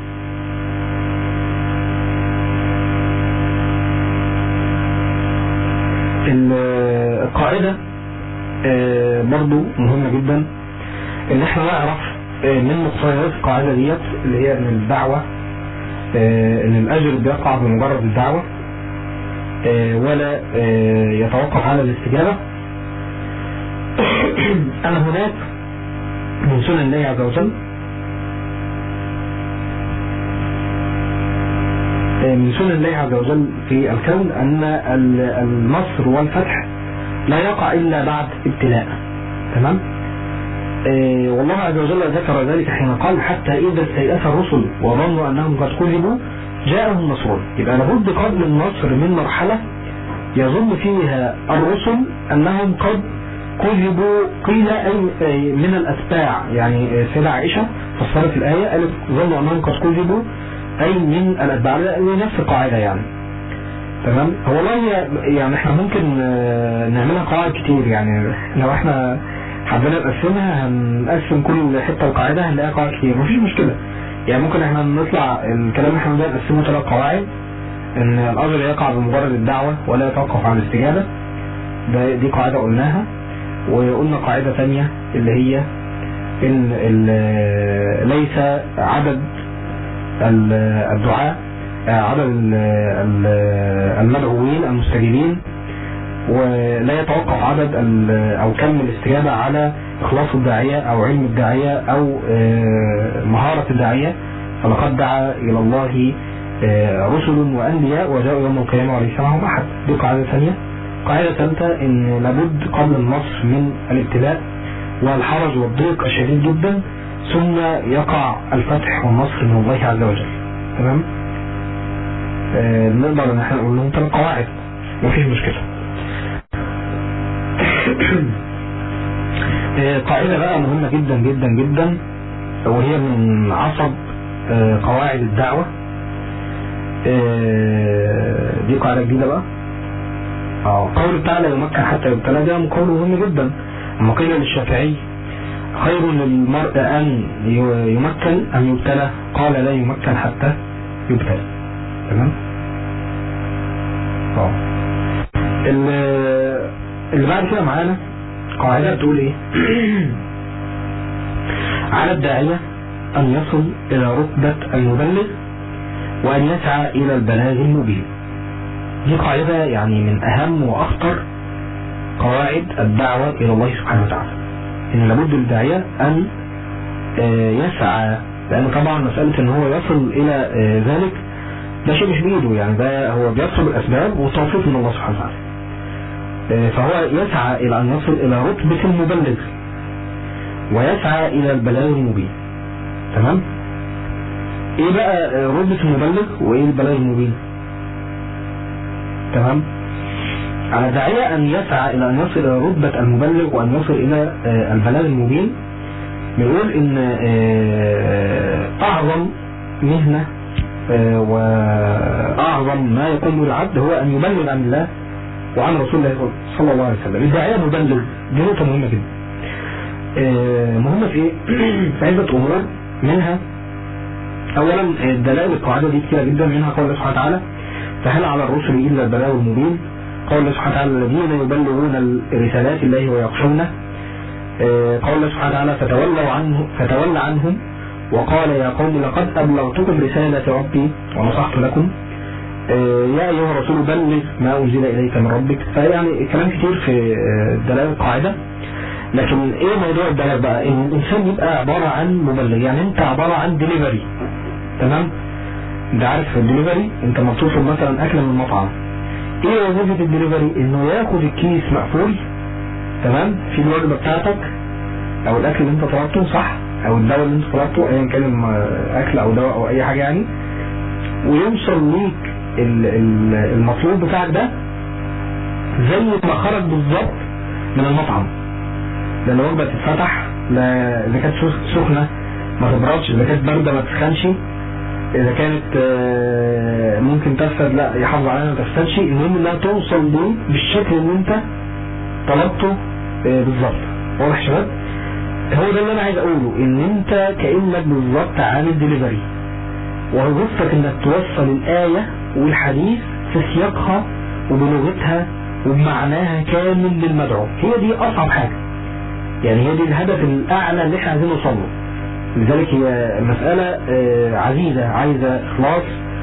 القاعده برضو مهمه جدا ان احنا نعرف من مقتضيات القاعده ديت اللي هي ان الدعوه ان الاجر بيقع بمجرد الدعوه ولا يتوقف على الاستجابه. أنا هناك من سنن الله عز وجل في الكون أن النصر والفتح لا يقع إلا بعد ابتلاء. تمام. والله عز وجل ذكر ذلك حين قال حتى إذا استيأس الرسل وظنوا أنهم قد كذبوا جاءهم نصرون. يبقى لابد قبل النصر من مرحلة يظن فيها الرسل أنهم قد كذبوا، قيل أي من الأتباع. يعني سيدة عائشة فسرت الآية قالت ظنوا أنهم قد كذبوا أي من الأتباع، نفس القاعدة يعني. تمام. هو والله يعني احنا ممكن نعملها قواعد كتير، يعني لو احنا حبينا نقسمها هنقسم كل حتة القاعدة هنلاقي قواعد كتير، مفيش مشكلة. يعني ممكن احنا نطلع الكلام اللي احنا نقسمه 3 قواعد، ان الأجر يقع بمجرد الدعوة ولا يتوقف عن الاستجابة، دي قاعدة قلناها. وقلنا قاعدة ثانية اللي هي ان ليس عدد الدعاء عدد المدعوين المستجيبين، ولا يتوقف عدد أو كم الاستجابة على إخلاص الداعية أو علم الداعية أو مهارة الداعية. فلقد دعا إلى الله رسل وأنبياء وجاءوا يوم القيامة وليس معهم أحد. دي قاعدة ثانية. قاعدة ثالثة إن لابد قبل النصر من الابتلاء والحرج والضيق الشديد جدا ثم يقع الفتح والنصر من الله عز وجل. تمام. نقدر ان احنا نقول لهم 3 قواعد، مفيش مشكلة. قاعدة بقى مهمة جدا جدا جدا وهي من عصب قواعد الدعوة. دي قاعدة جديدة بقى. قول تعالى يمكن حتى يبتلى، ده قول مهم جدا. اما قيل للشافعي خير للمرء أن يمكن أم يبتلى، قال لا يمكن حتى يبتلى. تمام. اللي بعد كده معانا قاعدة تقول ايه؟ على الداعية أن يصل إلى رتبة المبلغ وأن يسعى إلى البلاغ المبين. دي قاعدة يعني من أهم وأخطر قواعد الدعوة إلى الله سبحانه وتعالى، إن لابد للداعية أن يسعى، لأن طبعا مسألة إن هو يصل إلى ذلك ده شيء مش بإيده، يعني ده هو بيطلب الأسباب والتوفيق من الله سبحانه وتعالى. فهو يسعى إلى أن يصل إلى رتبة المبلغ ويسعى إلى البلاغ المبين. تمام؟ إيه بقى رتبة المبلغ وإيه البلاغ المبين؟ تمام؟ على الداعية أن يسعى إلى أن يصل إلى رتبة المبلغ وأن يصل إلى البلاغ المبين. بيقول إن أعظم مهنة وأعظم ما يقوم بالعبد هو أن يبلغ عن الله وعن رسول الله صلى الله عليه وسلم. الداعية مبلغ، دي نقطة مهمة جدا. مهمة في إيه؟ في عدة أمور، منها أولا الدلائل القاعدة دي كتيرة جدا، منها قول الله سبحانه وتعالى فهل على الرسل إلا البلاغ المبين. قول الله سبحانه وتعالى الذين يبلغون رسالات الله ويخشونه. قول الله سبحانه وتعالى فتولى عنهم وقال يا قوم لقد أبلغتكم رسالة ربي ونصحت لكم. يا أيها الرسول بلغ ما أنزل إليك من ربك. فيعني كلام كتير في دلائل القاعدة. لكن ايه موضوع البلاغ بقى؟ ان الانسان يبقى عبارة عن مبلغ، يعني انت عبارة عن ديليفري. تمام؟ انت عارف الديليفري، انت ما بتوصل مثلا اكل من المطعم، ايه وظيفة الديليفري؟ انه ياخد الكيس مقفول، تمام، في الوجبة بتاعتك او الاكل اللي انت طلبته، صح، او الدواء اللي انت طلبته، ايا كان اكل او دواء او اي حاجة يعني، ويوصل ليك المطلوب بتاعك ده زي ما خرج بالظبط من المطعم. لان الوجبة تتفتح، اذا كانت سخنة ما تبردش، اذا كانت باردة ما تسخنش، اذا كانت ممكن تفسد لا يحافظ عليها ما تفسدش. المهم انها توصل ليه بالشكل اللي انت طلبته بالظبط. واضح يا شباب؟ هو ده اللي انا عايز اقوله، ان انت كأنك بالظبط عامل ديليفري، ووظيفتك انك توصل الآية والحديث في سياقها وبلغتها وبمعناها كامل للمدعو. هي دي اصعب حاجة، يعني هي دي الهدف الاعلى اللي احنا عايزين نوصل له. لذلك هي مسألة عزيزة، عايزة اخلاص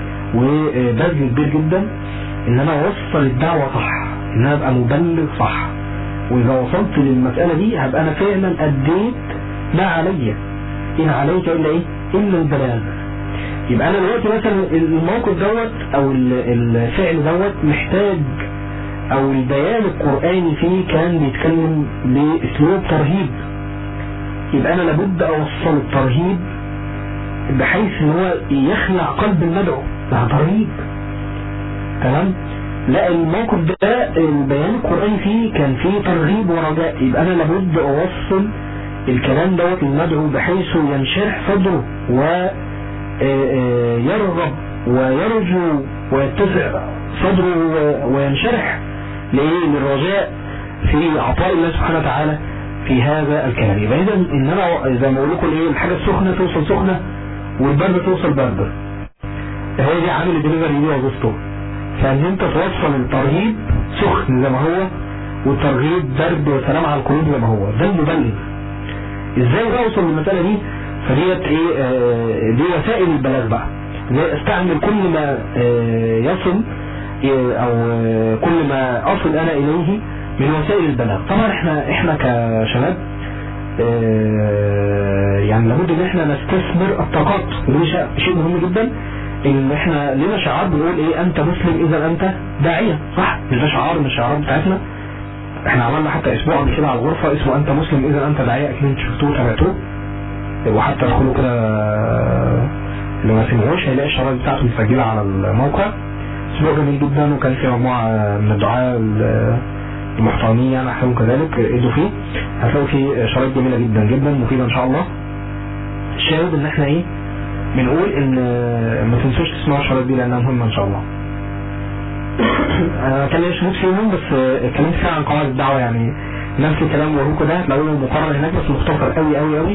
وبذل كبير جدا، ان انا اوصل الدعوة صح، ان انا ابقى مبلغ صح. واذا وصلت للمسألة دي هبقى انا فعلا اديت ما عليا، ان عليك الا ايه؟ الا البلاغ. يبقى انا دلوقتي مثلا الموقف دوت او الفعل دوت محتاج، او البيان القرآني فيه كان بيتكلم باسلوب ترهيب، يبقى انا لابد اوصل الترهيب بحيث ان هو يخلع قلب المدعو. ده ترهيب، تمام؟ لا، الموقف ده البيان القرآني فيه كان فيه ترغيب ورجاء، يبقى انا لابد اوصل الكلام دوت للمدعو بحيث ينشرح صدره ويرغب ويرجو ويتسع صدره وينشرح للرجاء في عطاء الله سبحانه وتعالى في هذا الكلام. يبقى اذا ان انا زي ما اقول لكم ايه، الحاجه السخنه توصل سخنه والبرد توصل برد. هو دي عامل الدليفري دي وظيفته، فان انت توصل الترهيب سخن زي ما هو والترغيب برد وسلام على القلوب زي ما هو. ده المبلغ. ازاي بقى اوصل للمساله دي؟ فديت ايه؟ دي وسائل البلاغ بقى. استعمل كل ما يصل او كل ما اصل انا اليه من وسائل البلاغ. طبعا احنا كشباب يعني لابد ان احنا نستثمر الطاقات، وده شيء مهم جدا. ان احنا لنا شعار بنقول ايه؟ انت مسلم اذا انت داعية، صح؟ مش ده شعار من الشعارات بتاعتنا؟ احنا عملنا حتى اسبوع قبل كده على الغرفة اسمه انت مسلم اذا انت داعية، اكيد انتوا شفتوه وتابعتوه، وحتى ادخلوا كده اللي ما سمعوش هيلاقي الشرايط بتاعته مسجلة على الموقع. اسبوع جميل جدا، وكان في مجموعة من الدعاء المحترمين يعني احياهم كذلك ادوا فيه، هتلاقوا فيه شرايط جميلة جدا جدا مفيدة ان شاء الله. الشاهد ان احنا ايه بنقول ان ما تنسوش تسمعوا الشرايط دي لانها مهمة ان شاء الله. انا كان ليش موت فيهم، بس اتكلمت فيها عن قواعد الدعوة، يعني نفس الكلام وروكو ده هتلاقوه مقرر هناك بس مختصر قوي قوي قوي.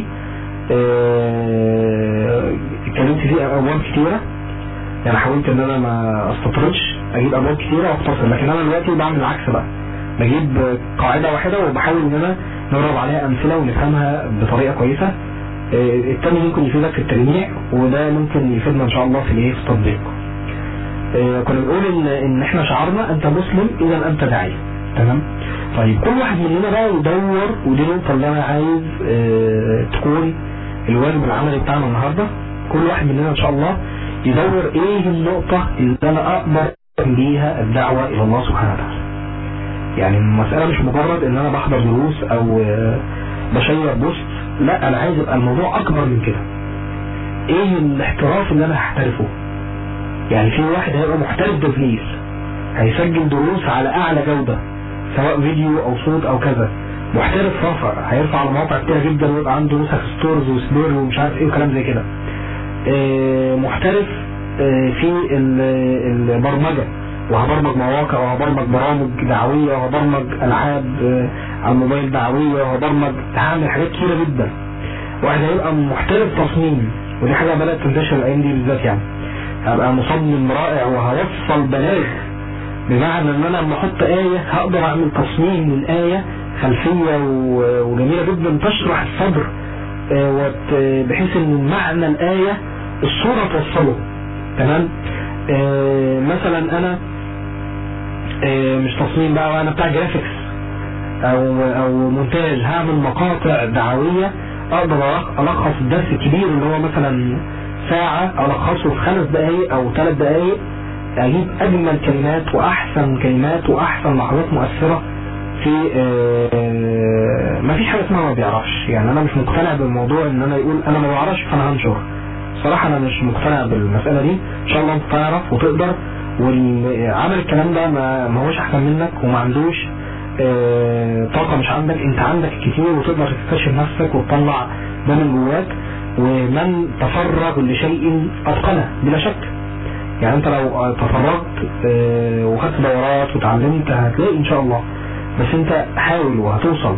اتكلمت فيه ابواب كتيرة، يعني حاولت ان انا ما استطردش اجيب ابواب كتيرة واختصر، لكن انا دلوقتي بعمل العكس بقى، بجيب قاعدة واحدة وبحاول ان انا نضرب عليها امثلة ونفهمها بطريقة كويسة. التاني ممكن يفيدك في التجميع، وده ممكن يفيدنا ان شاء الله في الايه، في التطبيق. كنا بنقول ان احنا شعارنا انت مسلم اذا انت داعية، تمام؟ طيب كل واحد مننا بقى يدور، ودي النقطة اللي انا عايز تكون الواجب العملي بتاعنا النهاردة. كل واحد مننا ان شاء الله يدور ايه النقطة اللي انا اقدر بيها الدعوة الى الله سبحانه وتعالى. يعني المسألة مش مجرد ان انا بحضر دروس او بشير بوست، لا انا عايز يبقى الموضوع اكبر من كده. ايه الاحتراف اللي انا هحترفه؟ يعني في واحد هيبقى محترف تسجيل، هيسجل دروس على اعلى جودة سواء فيديو او صوت او كذا، محترف رفع هيرفع على مواقع كتير جدا ويبقى عنده نسخ ستورز وسبير ومش عارف ايه وكلام زي كده. محترف في البرمجة، وهبرمج مواقع وهبرمج برامج دعوية وهبرمج ألعاب على الموبايل دعوية وهبرمج، هعمل حاجات كتيرة جدا. واحد هيبقى محترف تصميم، ودي حاجة بدأت تنتشر الأيام دي بالذات. يعني هبقى مصمم رائع وهوصل بلاغ، بمعنى ان انا لما احط آية هقدر اعمل تصميم من آية خلفية وجميلة جدا تشرح الصدر، بحيث ان معنى الآية الصورة توصله. تمام. مثلا انا مش تصميم بقى وانا بتاع جرافيكس او مونتاج، هعمل مقاطع دعوية اقدر الخص الدرس الكبير اللي هو مثلا ساعة الخصه في 5 دقايق او 3 دقايق، اجيب اجمل كلمات واحسن كلمات واحسن لحظات مؤثرة في ما فيش حاجة اسمها ما بيعرفش. يعني انا مش مقتنع بالموضوع ان انا يقول انا ما بعرفش فانا هنشر. صراحة انا مش مقتنع بالمسألة دي. ان شاء الله انت تعرف وتقدر، والعمل الكلام ده ما هوش احسن منك وما عندوش طاقة مش عندك، انت عندك كتير وتقدر تكتشف نفسك وتطلع ده من جواك. ومن تفرغ لشيء اتقنه بلا شك. يعني انت لو تفرغت وخدت دورات وتعلمت هتلاقي ان شاء الله، بس انت حاول وهتوصل.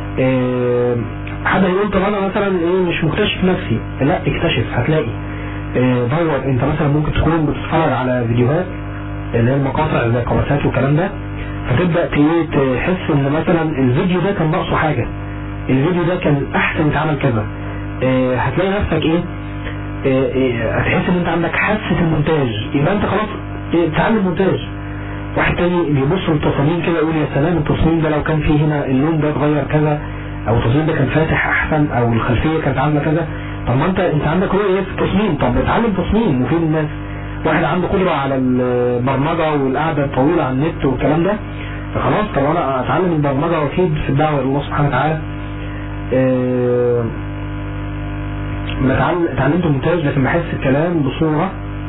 حد يقول طب انا مثلا مش مكتشف نفسي، لا اكتشف هتلاقي. دور. انت مثلا ممكن تكون بتتفرج على فيديوهات اللي هي المقاطع زي قواسات والكلام ده، فتبدأ تحس ان مثلا الفيديو ده كان ناقصه حاجة، الفيديو ده كان احسن يتعمل كذا. هتلاقي نفسك هتحس ان انت عندك حاسة المونتاج، يبقى انت خلاص تعلم مونتاج. واحد تاني بيبص للتصاميم كده يقول يا سلام التصميم ده لو كان فيه هنا اللون ده اتغير كذا، او التصميم ده كان فاتح احسن، او الخلفية كانت عاملة كذا. طب ما انت عندك رؤية في التصميم، طب اتعلم تصميم مفيد للناس. واحد عنده قدرة على البرمجة والقعدة الطويلة على النت والكلام ده، فخلاص طب انا اتعلم البرمجة وافيد في الدعوة الى الله سبحانه وتعالى. اتعلمت مونتاج، لكن بحس الكلام بصورة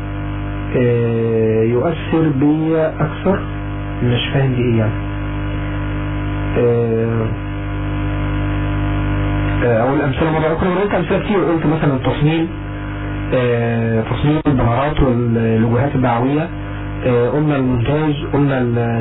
يؤثر بي اكثر. مش فاهم دي ايه يعني. اقول امثله مرة اخرى. قلت امثله كتير، قلت مثلا تصميم البنرات واللوجوهات الدعوية، قلنا المونتاج، قلنا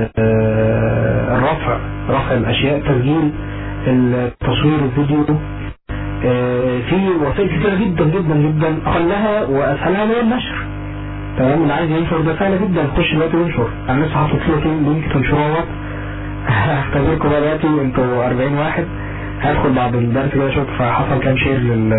رفع الاشياء، تسجيل، التصوير، الفيديو. في وسائل كتيرة جدا جدا جدا، اقلها واسهلها هي النشر. تمام. اللي عايز ينشر ده سهل جدا، خش دلوقتي وانشر. انا لسه حاطط لكم لينك تنشروه، هختبركم بقى دلوقتي انتوا 40 واحد، هدخل بعد الدرس كده اشوف حصل كام شير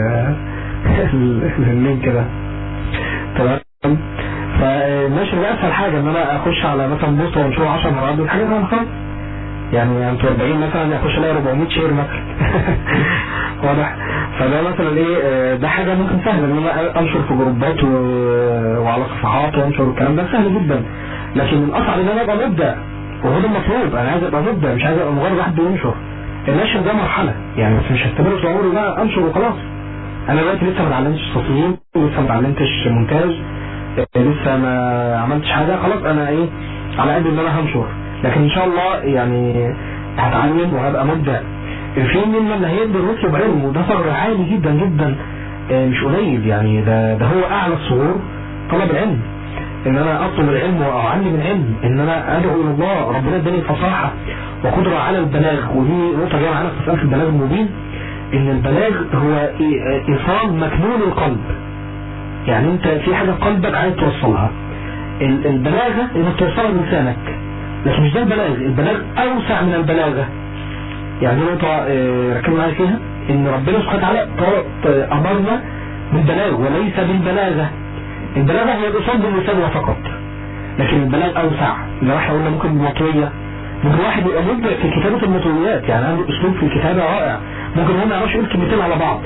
لللينك ده. تمام. فالنشر ده اسهل حاجة، ان انا اخش على مثلا بوست وانشره 10 مرات، دي حاجة سهلة خالص. يعني انتوا 40 مثلا اخش الاقي 400 شير مثلا. واضح. فده مثلا ده حاجة ممكن سهلة ان انا انشر في جروبات وعلى صفحات وانشر الكلام ده سهل جدا. لكن الاصعب ان انا ابقى مبدع، وهو ده المطلوب. انا عايز ابقى مبدع، مش عايز ابقى مجرد واحد بينشر. النشر ده مرحلة يعني، بس مش هستمر في عمري بقى انشر وخلاص. انا دلوقتي لسه ما اتعلمتش تصميم، لسه ما اتعلمتش مونتاج، لسه ما عملتش حاجة. خلاص انا على قد ان انا هنشر، لكن ان شاء الله يعني هتعلم وهبقى مبدع. في منا اللي هيقدر يطلب علم، وده ثغر عالي جدا جدا مش قليل. يعني ده هو اعلى الصغور، طلب العلم، ان انا اطلب العلم واعلم العلم، ان انا ادعو الى الله. ربنا اداني فصاحة وقدرة على البلاغ، ودي نقطة جاية معانا في مسألة البلاغ المبين، ان البلاغ هو ايصال مكنون القلب. يعني انت في حاجة في قلبك عايز توصلها، البلاغة انك توصلها بلسانك، لكن مش ده البلاغ اوسع من البلاغة. يعني نقطة ركزوا معايا فيها، ان ربنا سبحانه وتعالى امرنا بالبلاغ وليس بالبلاغة. البلاغة هي الايصال باللسان فقط، لكن البلاغ اوسع. لو احنا قلنا ممكن بمطوية، ممكن واحد يبقى مبدع في كتابة المطويات، يعني عنده اسلوب في الكتابة رائع، ممكن هو ما يعرفش يقول كلمتين على بعض،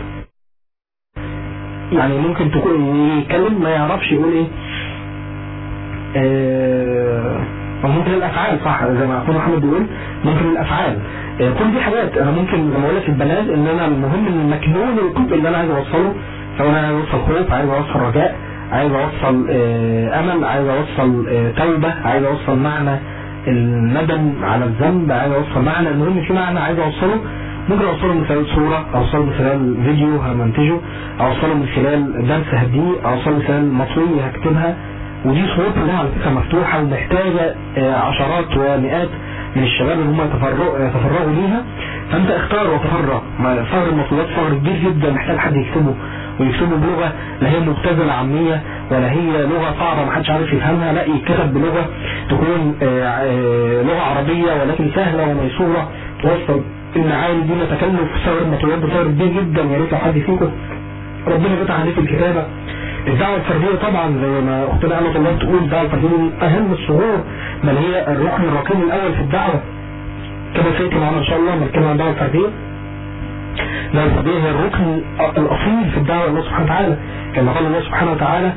يعني ممكن تكون يتكلم ما يعرفش يقول ايه ممكن الافعال صح زي ما اخونا محمد بيقول، ممكن الافعال كل دي حاجات انا ممكن زي ما قلت في البنات ان انا المهم ان المكنون القلب اللي انا عايز اوصله، سواء انا عايز اوصل خوف، عايز اوصل رجاء، عايز اوصل امل، عايز اوصل توبة، عايز اوصل معنى الندم على الذنب، عايز اوصل معنى، المهم في معنى عايز اوصله، ممكن اوصله من خلال صورة، اوصله من خلال فيديو همنتجه، اوصله من خلال درس هديه، اوصله من خلال مطوية هكتبها، ودي صور كلها على فكرة مفتوحة ومحتاجة عشرات ومئات من الشباب اللي هم يتفرغوا ليها. فانت اختار وتفرغ. ثغر المطويات ثغر كبير جدا محتاج حد يكتبه، ويكتبه بلغة لا هي مبتذلة عامية ولا هي لغة صعبة محدش عارف يفهمها، لا يتكتب بلغة تكون لغة عربية ولكن سهلة وميسورة توصل المعاني دي. نتكلم في ثغر المطويات بثغر كبير جدا، يا ريت حد فيكم ربنا فتح عليه في الكتابة. الدعوة الفردية طبعا زي ما اختنا أمة الله تقول، الدعوة الفردية من أهم الشهور، بل هي الركن الركين الأول في الدعوة. كما سيأتي معنا إن شاء الله نتكلم عن الدعوة الفردية. الدعوة الفردية هي الركن الأصيل في الدعوة الله سبحانه وتعالى، كما قال الله سبحانه وتعالى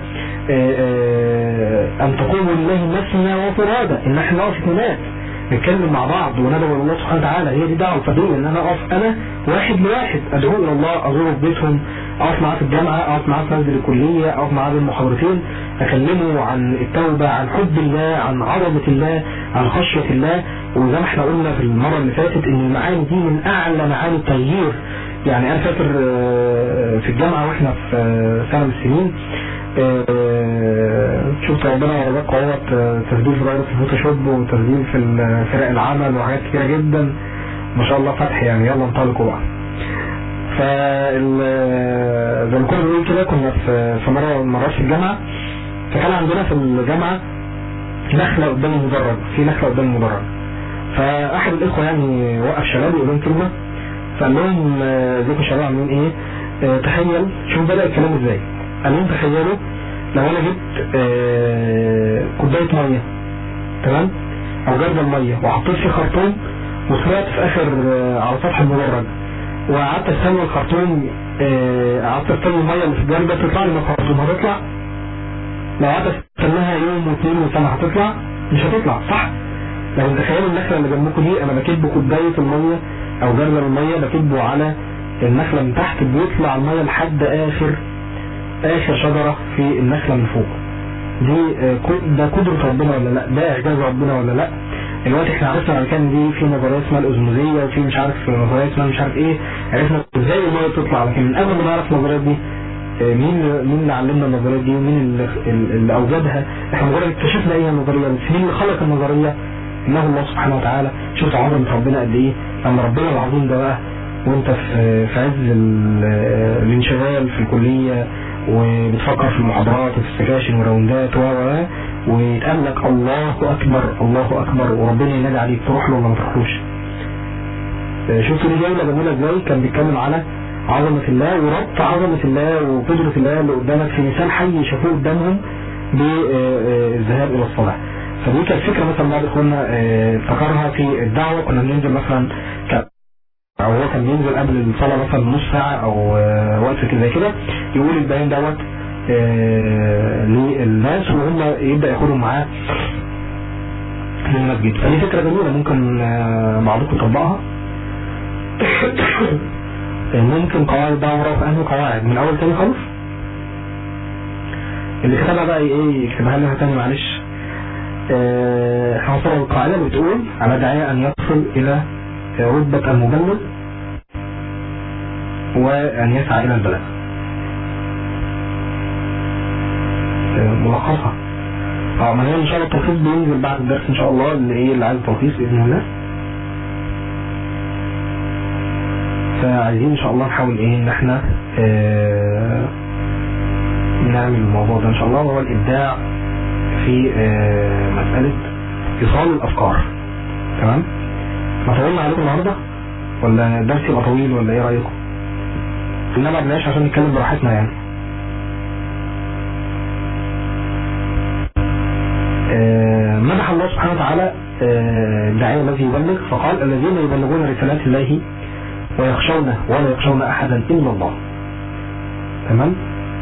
أن تقوموا لله مثنى وفرادى، إن احنا نقف اثنين نتكلم مع بعض وندعو الله سبحانه وتعالى. هي دي الدعوة الفردية، ان انا اقف انا واحد لواحد ادعو الى الله، ازوره في بيتهم، اقف معاه في الجامعة، اقف معاه في مسجد الكلية، اقف معاه بالمحاضرتين، اكلمه عن التوبة، عن حب الله، عن عظمة الله، عن خشية الله. وزي ما احنا قلنا في المرة اللي فاتت ان المعاني دي من اعلى معاني التغيير. يعني انا فاكر في الجامعة واحنا في سنة من السنين شفت ربنا ورزقك قوة تسجيل في دائرة الفوتوشوب وتسجيل في فرق العمل وحاجات كتيرة جدا ما شاء الله فتح، يعني يلا انطلقوا بقى. زي ما كنا بنقول كده، كنا في مرة من المرات في الجامعة، فكان عندنا في الجامعة نخلة قدام المدرج، في نخلة قدام المدرج، فأحد الإخوة يعني وقف شباب يقول لهم كلمة، فقال لهم ازيكم شباب عاملين ايه؟ تخيل، شوف بدأ الكلام ازاي. قال لهم تخيلوا لو انا جبت كوبايه ميه، تمام، او جردل ميه وحطيت فيه خرطوم وطلعت في اخر على سطح المدرج، وقعدت استنى الخرطوم، قعدت استنى الميه اللي في الجردل تطلع لي من الخرطوم، هتطلع؟ لو قعدت استناها يوم واثنين وسنه هتطلع؟ مش هتطلع، صح؟ لو تخيلوا النخله اللي جنبكم دي، انا بكب كوبايه الميه او جردل الميه بكبه على النخله من تحت، بيطلع الميه لحد اخر شجرة في النخلة من فوق. دي ده قدرة ربنا ولا لا؟ ده اعجاز ربنا ولا لا؟ الوقت احنا عرفنا عن كان دي في نظرية اسمها الأزموزية، وفي مش عارف نظرية اسمها مش عارف ايه، عرفنا ازاي المية بتطلع. لكن من قبل ما نعرف النظريات دي مين اللي علمنا النظريات دي ومين اللي اوجدها؟ احنا مجرد اكتشفنا ايه النظرية، بس مين اللي خلق النظرية؟ انه الله سبحانه وتعالى. شفت عظمة ربنا قد ايه؟ لما ربنا العظيم ده بقى وانت في عز الانشغال في الكلية وبتفكر في المحاضرات وفي السكاشن وراوندات ويتقال لك الله اكبر الله اكبر، وربنا ينادي عليك تروح له ولا ما تروحلوش. شفتوا دي جايه جميله ازاي؟ كان بيتكلم على عظمه الله وربط عظمه الله وقدره الله اللي قدامك في مثال حي شافوه قدامهم بالذهاب الى الصلاه. فدي كانت فكره مثلا بعض اخواننا افتكرها في الدعوه. كنا بننزل مثلا او هو كان بينزل قبل الصلاة مثلا نص ساعة او وقت زي كده، يقول البيان دوت للناس وهم يبدأ ياخدوا معاه للمسجد. فدي فكرة جميلة ممكن بعضكم تطبقها. ممكن قواعد دعوة في أهم قواعد من أول تاني خالص. اللي كتبها بقى ايه يكتبها لها تاني معلش. حصر القاعدة بتقول على داعية أن يصل إلى رتبة المبلغ وأن يسعى إلى البلاغ. ملخصها من هي إن شاء الله التلخيص بينزل بعد الدرس إن شاء الله، اللي عايز تلخيص بإذن الله. فعايزين إن شاء الله نحاول إن احنا نعمل الموضوع ده إن شاء الله، وهو الإبداع في مسألة إيصال الأفكار. تمام؟ ما طولنا عليكم النهاردة ولا الدرس يبقى طويل ولا ايه رأيكم؟ انما بلاش عشان نتكلم براحتنا يعني. مدح الله سبحانه وتعالى الداعية الذي يبلغ، فقال الذين يبلغون رسالات الله ويخشونه ولا يخشون أحدا إلا الله. تمام.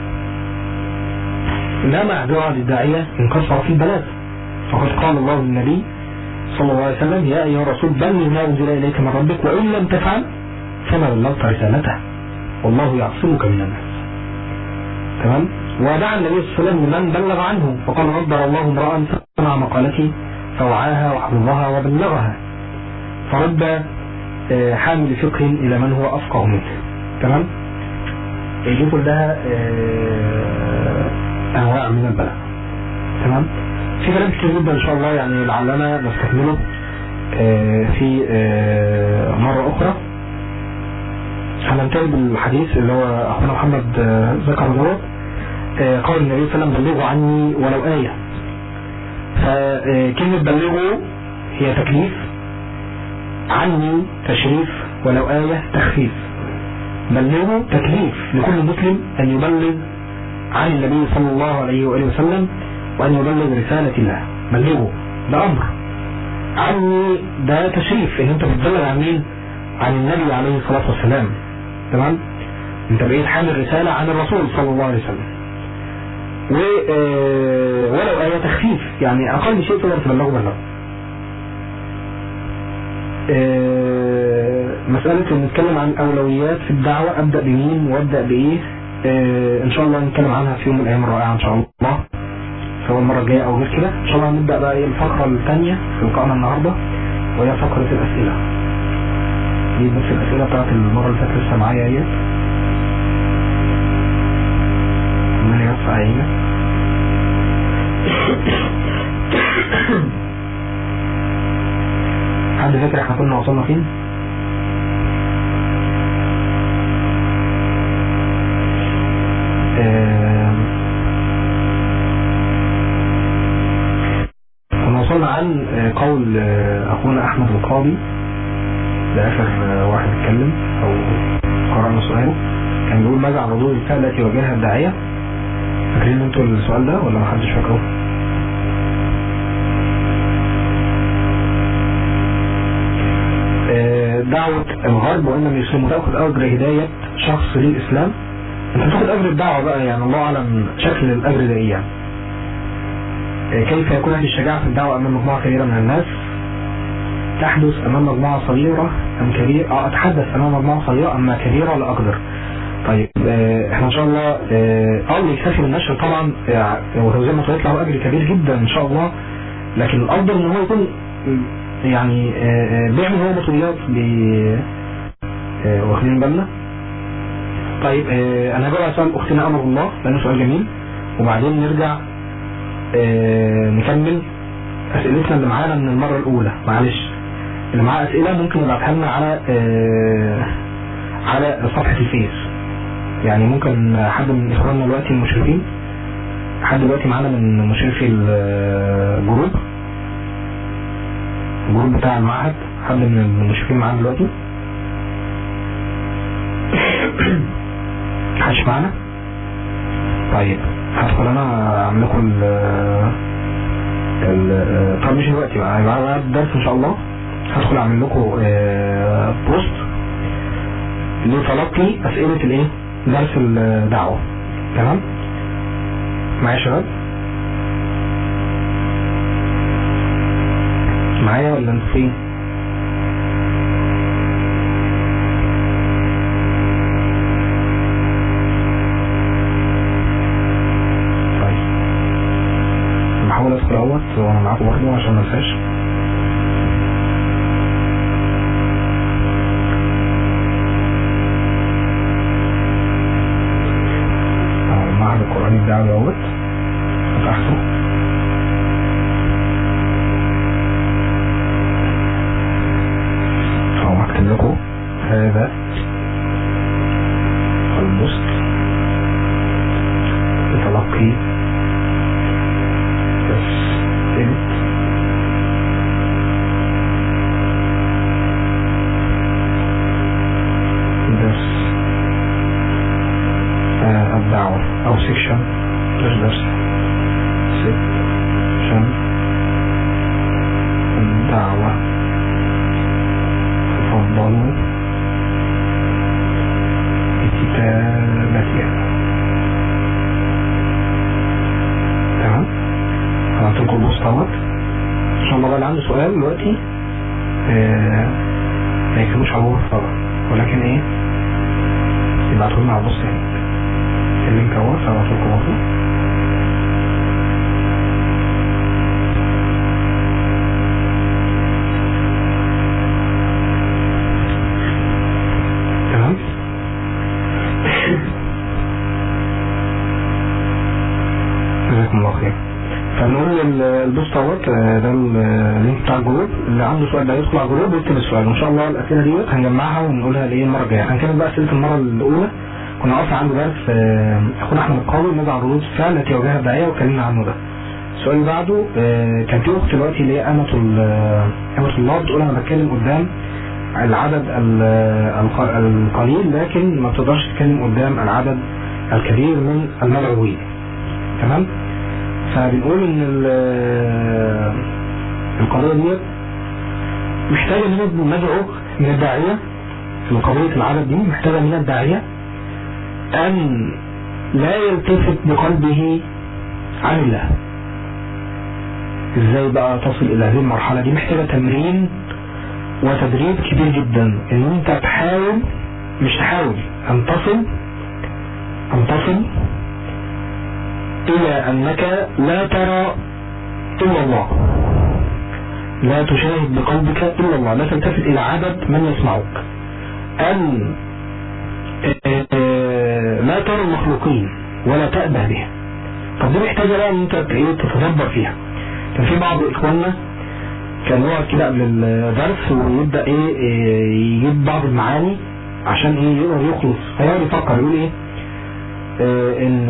لا معذرة للداعية إن قصر في البلاغ، فقد قال الله للنبي صلى الله عليه وسلم يا أيها الرسول بلغ ما أنزل إليك من ربك وإن لم تفعل فما بلغت رسالته والله يعصمك من الناس. تمام. ودعا النبي صلى الله عليه وسلم لمن بلغ عنه فقال ربنا الله امرأ سمع مقالتي فوعاها وحفظها وبلغها، فرد حامل فقه إلى من هو أفقه منه. تمام. دي كلها أنواع من البلاغ. تمام. في كلام كتير جدا إن شاء الله يعني لعلنا نستكمله في مرة أخرى. هننتهي بالحديث اللي هو أخونا محمد ذكر دوت. قال النبي صلى الله عليه وسلم بلغوا عني ولو آية. فكلمة بلغوا هي تكليف، عني تشريف، ولو آية تخفيف. بلغوا تكليف لكل مسلم أن يبلغ عن النبي صلى الله عليه وآله وسلم وأن يبلغ رسالة الله. بلغوا ده أمر، عني ده تشريف، إن أنت بتبلغ عن مين؟ عن النبي عليه الصلاة والسلام. تمام. أنت بقيت حامل رسالة عن الرسول صلى الله عليه وسلم. ولو آية تخفيف، يعني أقل شيء تقدر تبلغه بلغه. مسألة نتكلم عن أولويات في الدعوة، أبدأ بمين وأبدأ بإيه؟ إن شاء الله نتكلم عنها في يوم من الأيام الرائعة إن شاء الله، سواء المرة الجاية أو غير كده. إن شاء الله نبدأ بقى الفقرة الثانية في لقائنا النهاردة، وهي فقرة الأسئلة. دي بس الأسئلة بتاعت المرة اللي فاتت لسه معايا اهي. من يرفع عينك. حد فاكر احنا كنا وصلنا فين؟ كنا وصلنا عن قول أخونا أحمد القاضي، ده آخر واحد اتكلم أو قرأنا سؤاله، كان بيقول ماذا عن ردود الفعل التي يواجهها الداعية؟ فاكرين انتوا السؤال ده ولا محدش فاكره؟ دعوة الغرب وإن لم يسلموا تأخذ أجر هداية شخص للإسلام. انت تأخذ أجر الدعوة بقى، يعني الله أعلم شكل الأجر ده إيه يعني. كيف يكون هذه الشجاعة في الدعوة أمام مجموعة كبيرة من الناس؟ تحدث أمام مجموعة صغيرة أم كبيرة؟ أتحدث أمام مجموعة صغيرة أم كبيرة ولا أقدر؟ طيب احنا إن شاء الله يكتفي بالنشر طبعا، وزي ما طلعت له أجر كبير جدا إن شاء الله، لكن الأفضل إن هو يكون يعني بيعمل هو بطوليات واخدين بالنا. طيب أنا هجاوب على سؤال أختنا أمر الله لأنه سؤال جميل، وبعدين نرجع نكمل أسئلتنا اللي معانا من المرة الأولى. معلش اللي معاه أسئلة ممكن يبعتها لنا على صفحة الفيس، يعني ممكن حد من إخواننا دلوقتي المشرفين، حد دلوقتي معانا من مشرفي الجروب بتاع المعهد، حد من المشرفين معانا دلوقتي؟ حدش معانا؟ طيب هدخل أنا أعمل لكم طب مش دلوقتي بقى، بعد الدرس إن شاء الله هدخل أعمل لكم بوست لتلقي أسئلة الإيه؟ درس الدعوة. تمام؟ معايا يا شباب؟ معايا ولا انتوا فين؟ طيب بحاول ادخل اهوت وانا معاكم برضه عشان ما انساش. معهد القرآن الدعوي اهوت فتحته. لكم هذا البوست لتلقي أسئلة درس الدعوة أو سيكشن درس أحسنوا كتابتها. تمام، هنعطيكم البوستات إن شاء الله. بقى اللي عنده سؤال دلوقتي ما يكتبوش على البوست طبعا، ولكن ايه يبعتوا لنا على البوست هناك اللينك اهو، هبعته لكم برضه. تمام. جزاكم الله خير. فنقول البوست اهوت ده اللينك بتاع الجروب. اللي عنده سؤال ده يدخل على الجروب ويكتب السؤال، وان شاء الله الاسئله دي هنجمعها ونقولها ليه المره الجايه. هنكمل بقى اسئله المره الاولى. كنا واقفين عند درس اخونا احمد القاضي نضع ردود الفعل التي واجهها الداعيه واتكلمنا عنه ده. السؤال اللي بعده كان في اخت دلوقتي اللي هي امة الله بتقول انا بتكلم قدام العدد القليل لكن ما بتقدرش تتكلم قدام العدد الكبير من المدعوين. تمام. فبنقول ان القضية دي محتاجة من المدعو من الداعية في قضية العدد دي، محتاجة من الداعية ان لا يلتفت بقلبه عن الله. ازاي بقى تصل الى هذه المرحلة دي؟ محتاجة تمرين وتدريب كبير جدا، ان انت تحاول مش تحاول ان تصل إلى أنك لا ترى إلا الله، لا تشاهد بقلبك إلا الله، لا تلتفت إلى عدد من يسمعك، أن لا ترى المخلوقين ولا تأبه بها. طب دي محتاجة بقى أن أنت تتدبر فيها. كان في بعض إخواننا كان يقعد كده قبل الدرس ويبدأ يجيب بعض المعاني عشان يقدر يخلص، فيقعد يفكر يقول ان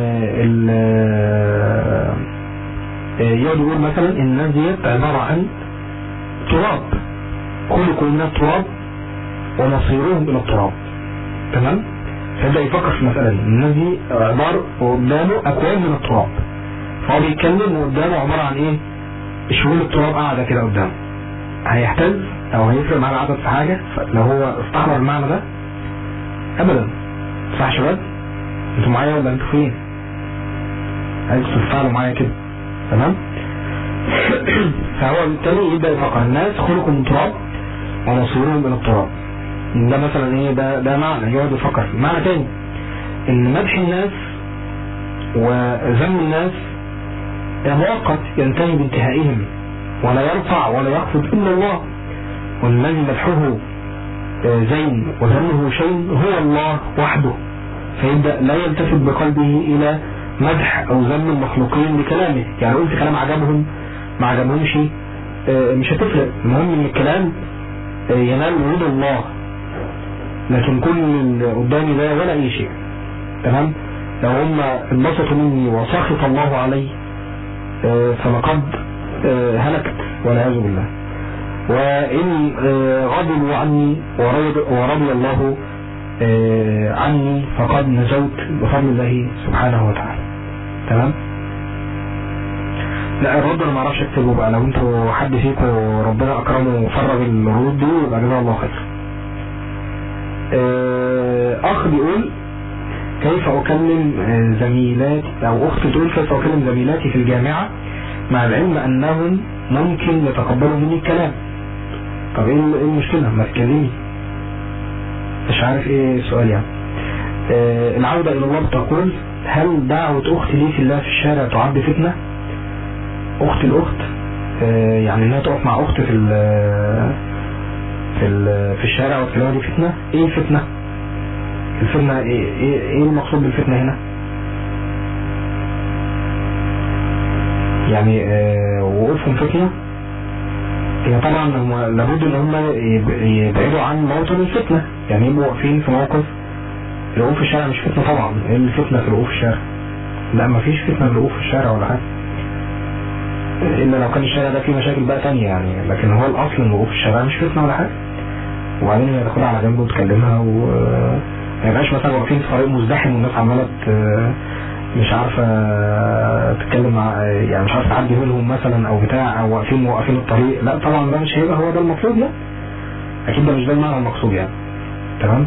يقعد يقول مثلا الناس ديت عبارة عن تراب، خلقوا من التراب ومصيرهم الى التراب. تمام. فيبدأ يفكر في المسألة دي، الناس دي عبارة قدامه اكوان من التراب، فهو بيتكلم وقدامه عبارة عن شوية التراب قاعدة كده قدامه. هيحتاج او هيفرق معاه العدد في حاجة لو هو استحضر المعنى ده؟ ابدا. صح شباب؟ انتوا معايا ولا انتوا فين؟ عايزكم تفعلوا معايا كده. تمام. فهو بالتالي يبدأ يفكر الناس خلقوا من تراب ومصيرهم الى التراب. ده مثلا ده معنى يقعد يفكر فيه. معنى تاني ان مدح الناس وذم الناس مؤقت ينتهي بانتهائهم، ولا يرفع ولا يخفض الا الله، والذي مدحه زين وذمه شيء هو الله وحده. فيبدأ لا يلتفت بقلبه إلى مدح أو ذم المخلوقين بكلامه. يعني قلت كلام عجبهم ما عجبهمش مش هتفرق، المهم ان الكلام ينال ورود الله، لكن كل اللي قدامي ده ولا أي شيء. تمام. لو هم انبسطوا مني وسخط الله علي فلقد هلكت والعياذ بالله، وإن غضبوا عني ورضي الله عني فقد نجوت بفضل الله سبحانه وتعالى. تمام. لا الرد انا ما اعرفش اكتبه بقى، لو انتوا حد فيكم ربنا اكرمه وفرغ الردود دي يبقى جزاه الله خير. اخ بيقول كيف اكلم زميلاتي، او اخت تقول كيف اكلم زميلاتي في الجامعة مع العلم انهم ممكن يتقبلوا مني الكلام. طب ايه المشكلة؟ ما تكلمي. مش عارف ايه السؤال يعني. العودة الى الله بتقول هل دعوة اختي لي في الله في الشارع تعد فتنة؟ اخت الاخت يعني انها تقف مع اخت في الشارع والكلام دي فتنة؟ ايه الفتنة؟ الفتنة ايه المقصود بالفتنة هنا؟ يعني وقوفهم فتنة؟ هي طبعا لابد ان هم يبعدوا عن موطن الفتنة، يعني يبقوا واقفين في موقف. الوقوف في الشارع مش فتنة طبعا. ايه الفتنة في الوقوف في الشارع؟ لا مفيش فتنة في الوقوف في الشارع ولا حاجة، الا لو كان الشارع ده فيه مشاكل بقى تانية يعني، لكن هو الاصل ان الوقوف في الشارع مش فتنة ولا حاجة. وبعدين هي تاخدها على جنب وتكلمها، وما يبقاش مثلا واقفين في طريق مزدحم والناس عمالة مش عارفة تتكلم يعني مش عارفة تعدي منهم مثلا او بتاع، او واقفين الطريق. لا طبعا ده مش هيبقى هو ده المطلوب. لا اكيد ده مش ده المعنى المقصود يعني. تمام.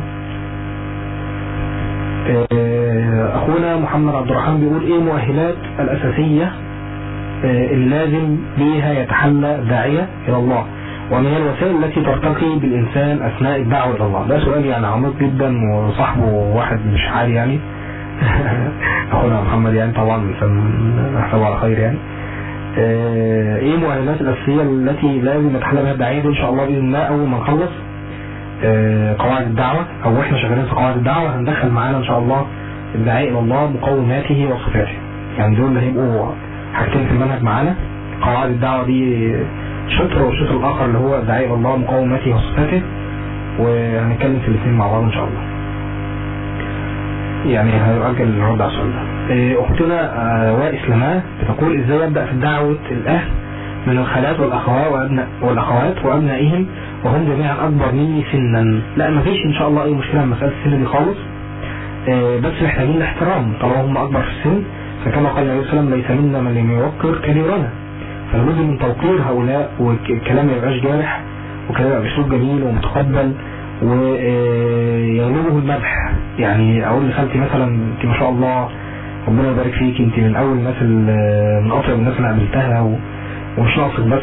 اخونا محمد عبد الرحمن بيقول ايه مؤهلات الاساسية اللي لازم بيها يتحلى الداعية الى الله، وما هي الوسائل التي ترتقي بالانسان اثناء الدعوة الى الله؟ ده سؤال يعني عميق جدا، وصاحبه واحد مش عادي يعني. اخونا محمد يعني طبعا نحسبه على خير يعني. ايه المؤهلات الاساسية التي لازم يتحلى بها الداعية دي؟ ان شاء الله باذن الله اول ما نخلص قواعد الدعوة، او احنا شغالين في قواعد الدعوة هندخل معانا ان شاء الله الداعية الى الله مقوماته وصفاته، يعني دول اللي هيبقوا حاجتين في المنهج معانا. قواعد الدعوة دي شطر، والشطر الاخر اللي هو الداعية الى الله مقوماته وصفاته، وهنتكلم في الاثنين مع بعض ان شاء الله. يعني هنؤجل الرد على السؤال ده. اختنا واسلماه بتقول ازاي ابدا في دعوة الاهل من الخالات والاخوات وابنائهم وهم جميعا اكبر مني سنا؟ لا مفيش ان شاء الله اي مشكلة مسألة السن دي خالص، بس محتاجين الاحترام طالما هم اكبر في السن. فكما قال عليه السلام ليس منا من لم يوقر كبيرنا، فلابد من توقير هؤلاء، والكلام ما يبقاش جارح، وكلام يبقى باسلوب جميل ومتقبل ويغلبه المدح. يعني اقول لخالتي مثلا انت ما شاء الله ربنا يبارك فيك، انت من اول الناس من اطيب الناس اللي قابلتها، ومش ناقصك بس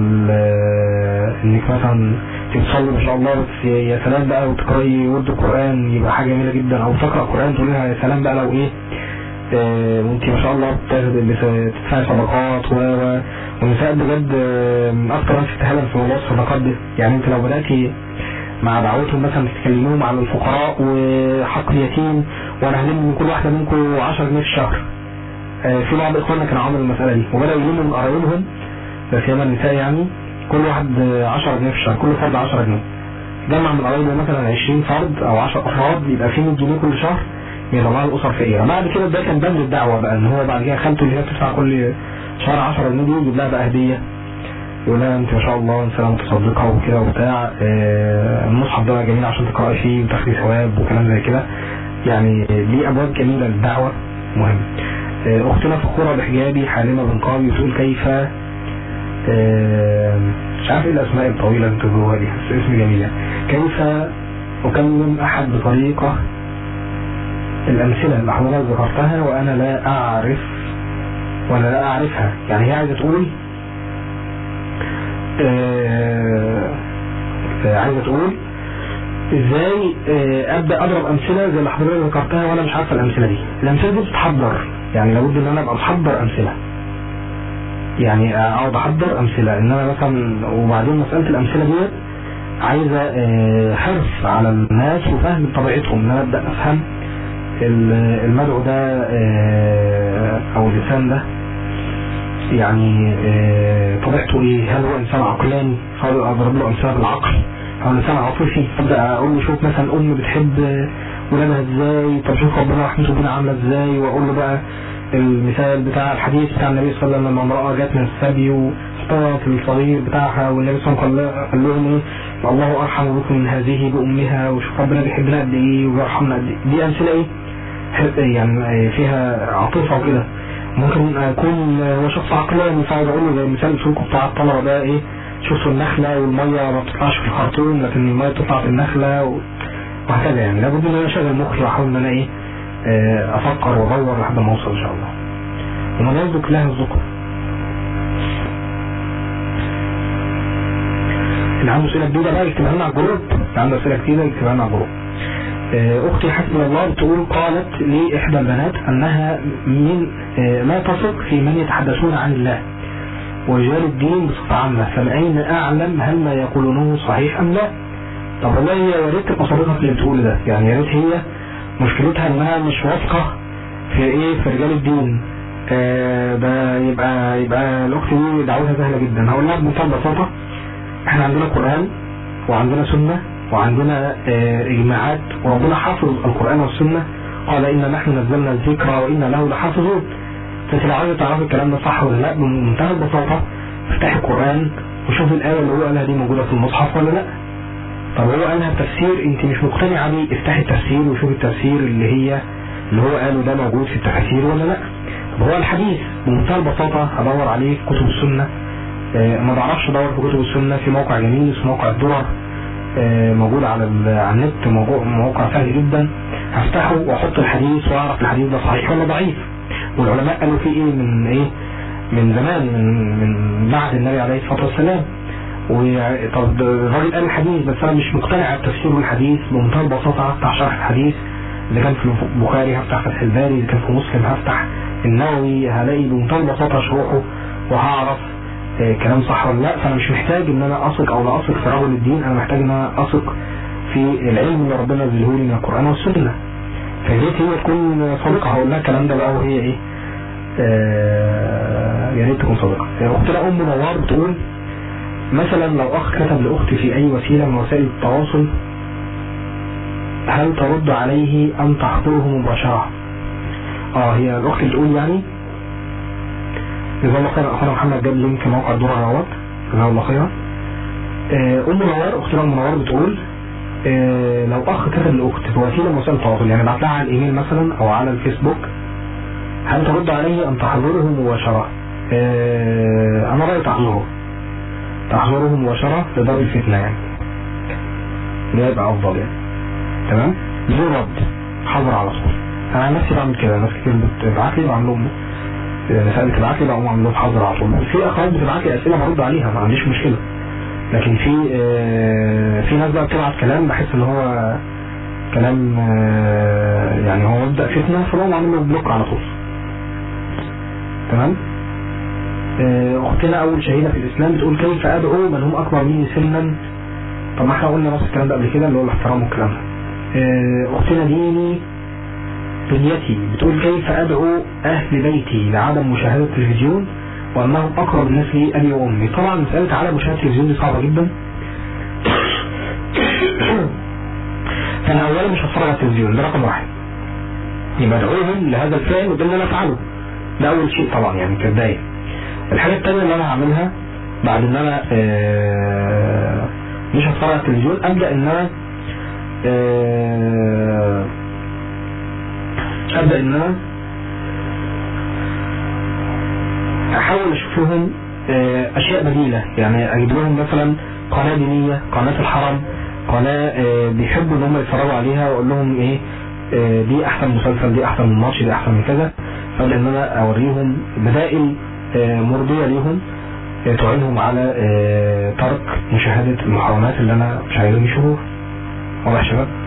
انك مثلا تصلي ما شاء الله، بس يا سلام بقى وتقرأي ورد القرآن يبقى حاجة جميلة جدا، او تقرأ قرآن تقول لها يا سلام بقى لو ايه وانت ما شاء الله تدفعي صدقات والنساء بجد من اكتر ناس استهلا في موضوع الصدقات دي. يعني انت لو بدأتي مع دعوتهم مثلا تتكلموهم عن الفقراء وحق اليتيم، وانا هلم من كل واحدة منكم 10 جنيه في الشهر. في بعض اخواننا كانوا عملوا المسألة دي وبدأوا يلموا من قرايبهم، بس ياما النساء يعني كل واحد 10 جنيه في الشهر، كل فرد 10 جنيه. جمع من قرايبه مثلا 20 فرد او 10 افراد، يبقى في 100 جنيه كل شهر يطلع الاسر فقيره. بعد كده ده كان بند الدعوه بقى، ان هو بعد كده خالته اللي هي بتدفع كل شهر 10 جنيه دي يجيب لها بقى هديه، يقول لها انت ما شاء الله انسانه متصدقه وكده وبتاع، المصحف ده جميل عشان تقراي فيه وتاخدي ثواب وكلام زي كده. يعني دي ابواب جميله للدعوه مهم. اختنا فخوره بحجابي حالمه بنقابي بتقول كيف مش عارف ايه الاسماء الطويله اللي انتوا جواها دي، بس اسم جميل يعني. كيف اكلم احد بطريقه الامثله اللي حضرتك ذكرتها وانا لا اعرف ولا لا اعرفها؟ يعني هي عايزه تقول ازاي ابدا اضرب امثله زي اللي حضرتك ذكرتها وانا مش عارفه الامثله دي. الامثله دي بتتحضر، يعني لابد ان انا ابقى محضر امثله، يعني اقعد احضر امثله ان انا مثلا. وبعدين مساله الامثله دي عايزه حرص على الناس وفهم طبيعتهم، ان انا ابدا افهم المدعو ده او اللسان ده يعني طبيعته ايه. هل هو انسان عقلاني فاضرب له امثله بالعقل، او انسان عاطفي ابدا اقول له شوف مثلا ام بتحب ولادها ازاي، طب شوف ربنا رحمته بنا عامله ازاي، واقول له بقى المثال بتاع الحديث بتاع النبي صلى الله عليه وسلم لما امرأة جات من السبي واحتضنت الصغير بتاعها، والنبي صلى الله عليه وسلم قال لهم ايه الله ارحم بكم من هذه بامها، وشوف ربنا بيحبنا قد ايه ويرحمنا قد ايه. دي امثله ايه يعني فيها عاطفه وكده. ممكن اكون هو شخص عقلاني فاقعد اقول له زي مثال السلوك بتاع الطلبه ده ايه، شوفوا النخله والميه ما بتطلعش في الخرطوم لكن الميه بتطلع في النخله وهكذا. يعني لابد ان انا اشغل مخي واحاول ان انا ايه افكر وادور لحد ما اوصل ان شاء الله. وما يصدق لها الذكر. اللي عنده اسئله جديده بقى يكتبها لنا على الجروب، اللي عنده اسئله جديده يكتبها لنا على الجروب. اختي حسبي الله بتقول قالت لي احدى البنات انها من لا تثق في من يتحدثون عن الله ورجال الدين بصفه عامه، فمن اين اعلم هل ما يقولونه صحيح ام لا؟ طب والله يا ريت تبقى صديقتك اللي بتقول ده، يعني يا ريت هي مشكلتها انها مش واثقه في ايه في رجال الدين. ده يبقى الاخت دي دعوتها سهله جدا. هقول لها بمنتهى البساطه احنا عندنا قرآن وعندنا سنه وعندنا اجماعات، وربنا حافظ القرآن والسنه، قال إن نحن نزلنا الذكر وإن له لحافظون. فانت لو عايزه تعرفي الكلام ده صح ولا لا بمنتهى البساطه افتحي القرآن وشوفي الآية اللي هو قالها دي موجوده في المصحف ولا لا. طب هو قالها بتفسير انت مش مقتنعه بيه، افتحي التفسير وشوفي التفسير اللي هو قاله ده موجود في التفاسير ولا لا. طب هو الحديث بمنتهى البساطه هدور عليه في كتب السنه، ما بعرفش ادور في كتب السنه في موقع جميل اسمه موقع الدرر، موجود على النت، موقع سهل جدا، هفتحه واحط الحديث واعرف الحديث ده صحيح ولا ضعيف، والعلماء قالوا فيه من زمان، من بعد النبي عليه الصلاة والسلام. طب الراجل قال الحديث بس انا مش مقتنع بتفسير الحديث، بمنتهى البساطة هفتح شرح الحديث، اذا كان في البخاري هفتح فتح الباري، اذا كان في مسلم هفتح النووي، هلاقي بمنتهى البساطة شروحه وهعرف كلام صح ولا لا. فانا مش محتاج ان انا اثق او لا اثق في رجل الدين، انا محتاج ان انا اثق في العلم اللي ربنا نزله لي من القرآن والسنة. فليت هي تكون صادقة، هقول لها الكلام ده بقى وهي ايه يا ريت تكون صادقة. اختنا ام نوار بتقول مثلا لو اخ كتب لاختي في اي وسيلة من وسائل التواصل، هل ترد عليه ام تحضره مباشرة؟ هي الاخت بتقول يعني جزاه الله خيرا، اخونا محمد جاب لينك موقع الدور على جزاه الله خيرا. ام نوار، اختنا ام نوار بتقول لو اخ كتب لاخت في وسيله من وسائل التواصل، يعني بعت لها على الايميل مثلا او على الفيسبوك، هل ترد عليه ام تحضره مباشره؟ انا رايي تحضره مباشره لدرء الفتنه، يعني ده يبقى افضل يعني. تمام، بدون رد، حاضر على طول. انا عن نفسي بعمل كده، ناس كتير بتبعت لي بعمل لهم مسائل، بتبعت لي بقوم اعمل لهم حاضر على طول. في اخوات بتبعت لي اسئله برد عليها، ما عنديش مشكله، لكن في ناس بقى بتبعت كلام بحس ان هو كلام يعني هو مبدأ فتنة، فبقوم اعمل له بلوك على طول. تمام. اختنا اول شهيدة في الاسلام بتقول كيف ادعو من هم اكبر مني سنا؟ طب ما احنا قلنا نفس الكلام ده قبل كده، اللي هو الاحترام والكلام ده. اختنا دنيتي بتقول كيف ادعو اهل بيتي لعدم مشاهدة التلفزيون وانهم اقرب الناس لي ابي وامي؟ طبعا مسألة عدم مشاهدة التلفزيون دي صعبة جدا. فانا اولا مش هتفرج على التلفزيون، ده رقم واحد، يبقى ادعوهم لهذا الفعل وده اللي انا افعله، ده اول شيء طبعا يعني كبداية. الحاجة الثانية اللي انا هعملها بعد ان انا مش هتفرج على التلفزيون، ابدأ ان انا احاول اشوف لهم اشياء بديلة، يعني اجيب لهم مثلا قناة دينية، قناة الحرم، قناة بيحبوا ان هم يتفرجوا عليها، واقول لهم ايه دي احسن مسلسل، دي احسن من ماتش، دي احسن من كذا، فبدأ ان انا اوريهم بدائل مرضية ليهم تعينهم على ترك مشاهدة المحرمات اللي انا مش عايزهم يشوفوها. واضح يا شباب؟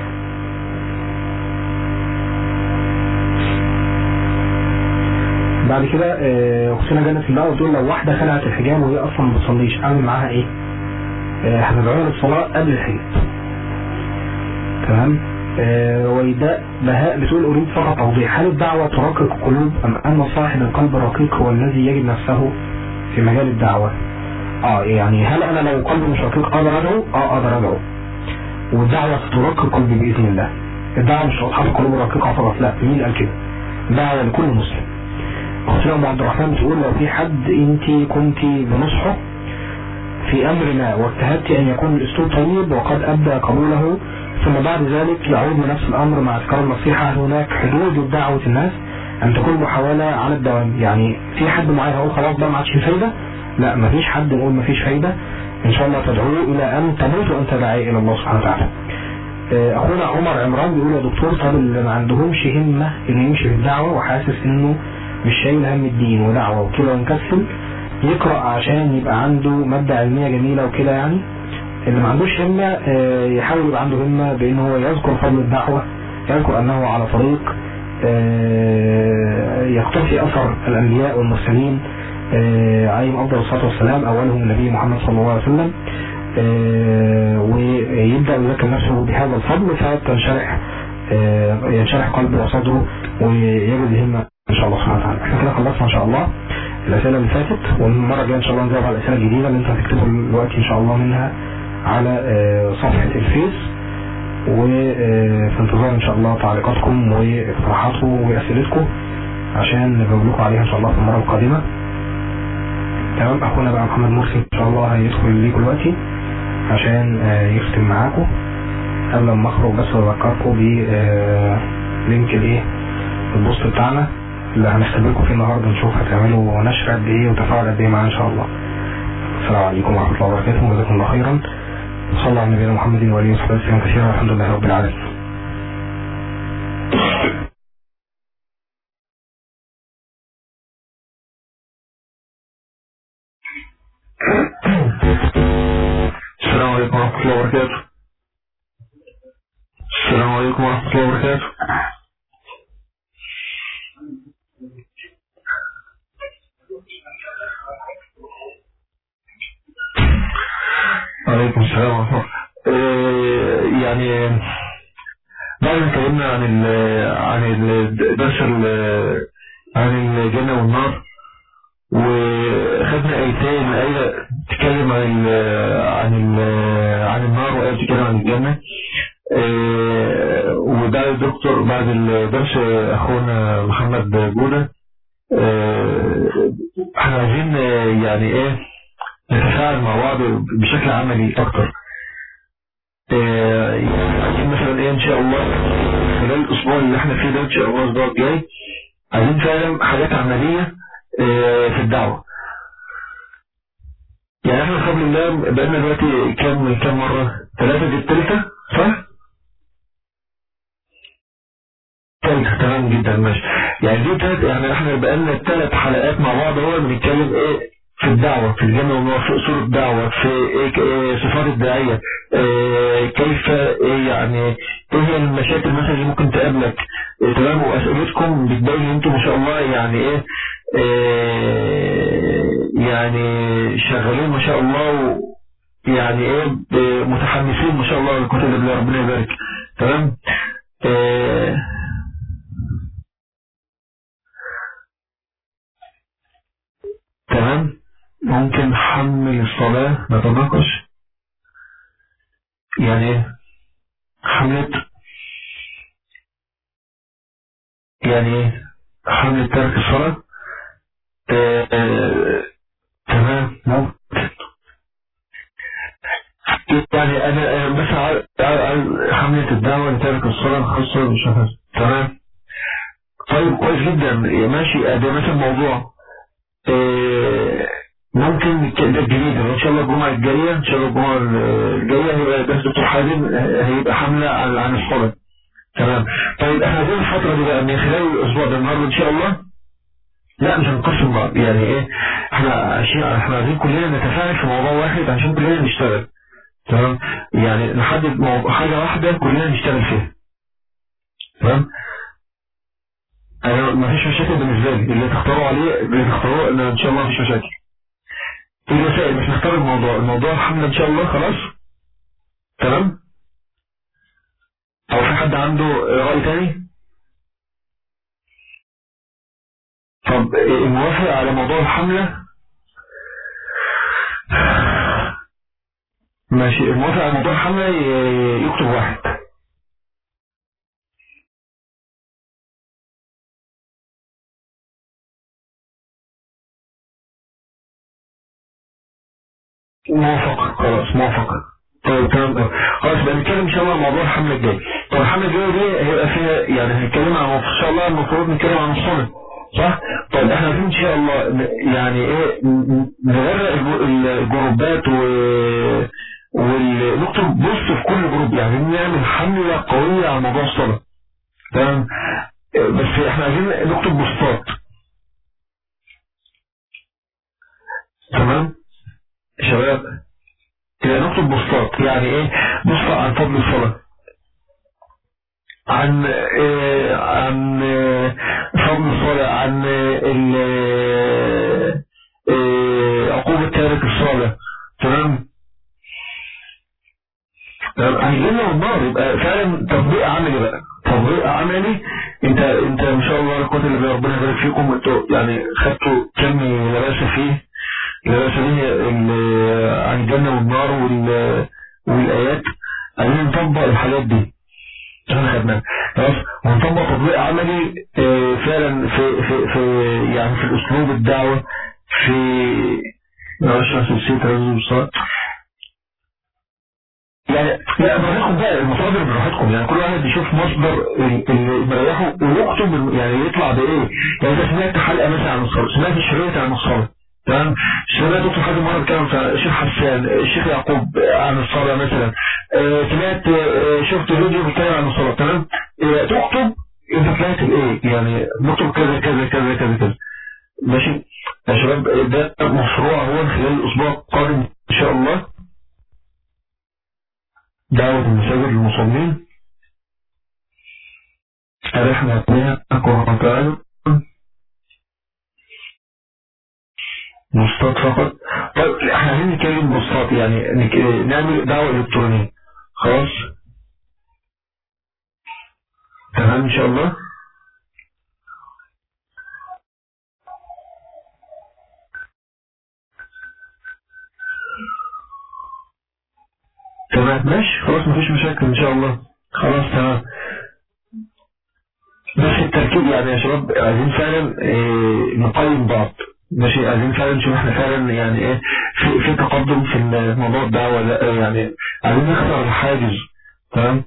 بعد كده اختنا جنة الله بتقول لو واحدة خلعت الحجاب وهي اصلا ما بتصليش اعمل معاها ايه؟ هتدعوها للصلاة قبل الحجاب. تمام. ويداء بهاء بتقول اريد فقط توضيح، هل الدعوة ترقق القلوب ام ان صاحب القلب الرقيق هو الذي يجد نفسه في مجال الدعوة؟ يعني هل انا لو قلبي مش رقيق اقدر ادعو؟ اقدر ادعو، والدعوة ترقق قلبي باذن الله. الدعوة مش لاصحاب القلوب الرقيقة فقط، لا، مين قال كده؟ دعوة لكل مسلم. اختنا ام عبد الرحمن بتقول لو في حد انت كنت بنصحه في امر ما واجتهدت ان يكون الاسلوب طيب وقد ابدى قبوله، ثم بعد ذلك يعود لنفس الامر مع اذكار النصيحة، هناك حدود دعوة الناس ان تكون محاولة على الدوام. يعني في حد معايا هقول خلاص ده ما عادش فايدة؟ لا، ما فيش حد نقول ما فيش فايدة، ان شاء الله تدعوه الى ان تموت وانت داعي الى الله سبحانه وتعالى. اخونا عمر عمران بيقول يا دكتور، طب اللي ما عندهمش همة انه يمشي في الدعوة وحاسس انه مش شايل هم الدين ودعوة وكده ومكسل يقرأ عشان يبقى عنده مادة علمية جميلة وكده، يعني اللي ما عندوش همة يحاول يبقى عنده همة بان هو يذكر فضل الدعوة، يذكر انه على طريق يقتفي اثر الانبياء والمرسلين عليهم افضل الصلاة والسلام، اولهم النبي محمد صلى الله عليه وسلم، ويبدأ يذكر نفسه بهذا الفضل فتنشرح ينشرح قلبه وصدره ويجد همة ان شاء الله سبحانه وتعالى. احنا كده خلصنا ان شاء الله الاسئله اللي فاتت، والمره الجايه ان شاء الله نجاوب على الاسئله الجديده اللي انت هتكتبوا دلوقتي ان شاء الله منها على صفحه الفيس، وفي انتظار ان شاء الله تعليقاتكم واقتراحاتكم واسئلتكم عشان نجاوب لكم عليها ان شاء الله في المره القادمه. تمام. اخونا بقى محمد مرسي ان شاء الله هيدخل ليكم دلوقتي عشان يختم معاكم. قبل ما اخرج بس اذكركم بلينك البوست بتاعنا اللي هنختبركم فيه النهارده، نشوف هتعملوا نشر قد ايه وتفاعل قد ايه معانا ان شاء الله. السلام عليكم ورحمه الله وبركاته، وجزاكم الله خيرا. صلى على نبينا محمد وآله وصحبه وسلم كثيرا والحمد لله رب العالمين. السلام عليكم ورحمة الله وبركاته. السلام عليكم ورحمة الله وبركاته. عليكم السلام ورحمة الله. يعني بعد ما اتكلمنا عن الدرس عن الجنة والنار، وخدنا آيتين، آية تتكلم عن النار وآية تتكلم عن الجنة. وبعد الدكتور بعد الدرس أخونا محمد جودة، احنا عايزين يعني ايه نتفاعل مع بعض بشكل عملي أكتر. يعني مثلا ايه ان شاء الله خلال الأسبوع اللي احنا فيه ده ان شاء الله الأسبوع الجاي عايزين فعلا حاجات عملية في الدعوة. يعني احنا بفضل الله بقالنا دلوقتي كام مرة؟ 3 دي التالتة صح؟ تالتة تمام جدا ماشي. يعني دي تالت، يعني احنا بقالنا 3 حلقات مع بعض هو بنتكلم ايه في الدعوة في الجنة والنار، في أصول الدعوة، في إيه صفات الداعية، كيف يعني ايه هي المشاكل مثلا اللي ممكن تقابلك، تمام. وأسئلتكم بتبين انتم ما شاء الله يعني ايه يعني شغالين ما شاء الله، يعني ايه متحمسين ما شاء الله للكتب اللي ربنا يبارك. تمام. تمام. ممكن نحمل الصلاة نتناقش يعني ايه حملة، يعني ايه حملة ترك الصلاة. تمام. ممكن يعني انا بس حملة الدعوة لترك الصلاة الخاصة بالشخص. تمام. طيب كويس جدا ماشي. ده مثلا موضوع ممكن ده الجديد ان شاء الله الجمعة الجاية، ان شاء الله الجمعة الجاية هيبقى درس دكتور حازم، هيبقى حملة عن الصلاة. تمام. طيب احنا عايزين الفترة دي بقى من خلال الاسبوع ده النهارده ان شاء الله، لا مش هنقسم بعض، يعني ايه احنا عايزين كلنا نتفاعل في موضوع واحد عشان كلنا نشتغل. تمام. يعني نحدد حاجة واحدة كلنا نشتغل فيها. تمام. انا ما فيش مشاكل بالنسبة لي، اللي تختاروا عليه اللي تختاروه ان شاء الله ما فيش مشاكل. الوسائل مش نختار الموضوع الحملة ان شاء الله خلاص. تمام. او في حد عنده رأي تاني؟ طب الموافق على موضوع الحملة ماشي. الموافق على موضوع الحملة يكتب 1. موافق خلاص موافق. طيب تمام خلاص بقى نتكلم ان شاء الله عن موضوع الحملة الجاي. طب الحملة الجاية دي هيبقى فيها يعني هنتكلم عن ان شاء الله المفروض نتكلم عن الصلاة صح؟ طيب احنا عايزين ان شاء الله يعني ايه نغرق الجروبات ونكتب بوست في كل جروب، يعني نعمل حملة قوية على موضوع الصلاة. تمام. بس احنا عايزين نكتب بوستات. تمام شباب، يعني نكتب بوستات يعني ايه بوست عن فضل الصلاة، عن فضل الصلاة، عن عقوبة تارك الصلاة. تمام. عن الجنة والنار، يبقى فعلا تطبيق عملي بقى، تطبيق عملي. انت ما شاء الله القوة اللي ربنا يبارك فيكم، انتوا يعني خدتوا كم لباسة فيه عن الجنة والنار والآيات. عايزين نطبق الحاجات دي احنا خدناها خلاص، ونطبق تطبيق عملي فعلا في يعني في الاسلوب الدعوة، في نشر سلسلة رزق الصلاة. يعني لا براحتكم بقى، المصادر براحتكم، يعني كل واحد يشوف مصدر اللي مريحه ويكتب، يعني يطلع بايه. يعني انت سمعت حلقة مثلا عن الصلاة، سمعت شريط عن الصلاة، تمام. سمعت دكتور حازم مرة بيتكلم في الشيخ حسان، الشيخ يعقوب عن الصلاة مثلا، سمعت شفت فيديو بيتكلم عن الصلاة. تمام. تكتب انت طلعت بايه، يعني نكتب كذا كذا كذا كذا كذا. ماشي يا شباب، ده مشروع هو خلال الاسبوع القادم ان شاء الله، دعوة المساجد للمصلين. احنا هتلاقيها قرآن تعالى بوستات فقط. طيب احنا عايزين نتكلم بوستات، يعني نعمل دعوة الكترونية. خلاص تمام ان شاء الله. تمام ماشي خلاص، مفيش مشاكل ان شاء الله. خلاص تمام. بس التركيب يعني يا شباب عايزين فعلا نقيم بعض. ماشي، عايزين فعلا نشوف احنا فعلا يعني ايه في تقدم في الموضوع ده ولا يعني عايزين نكسر الحاجز. تمام.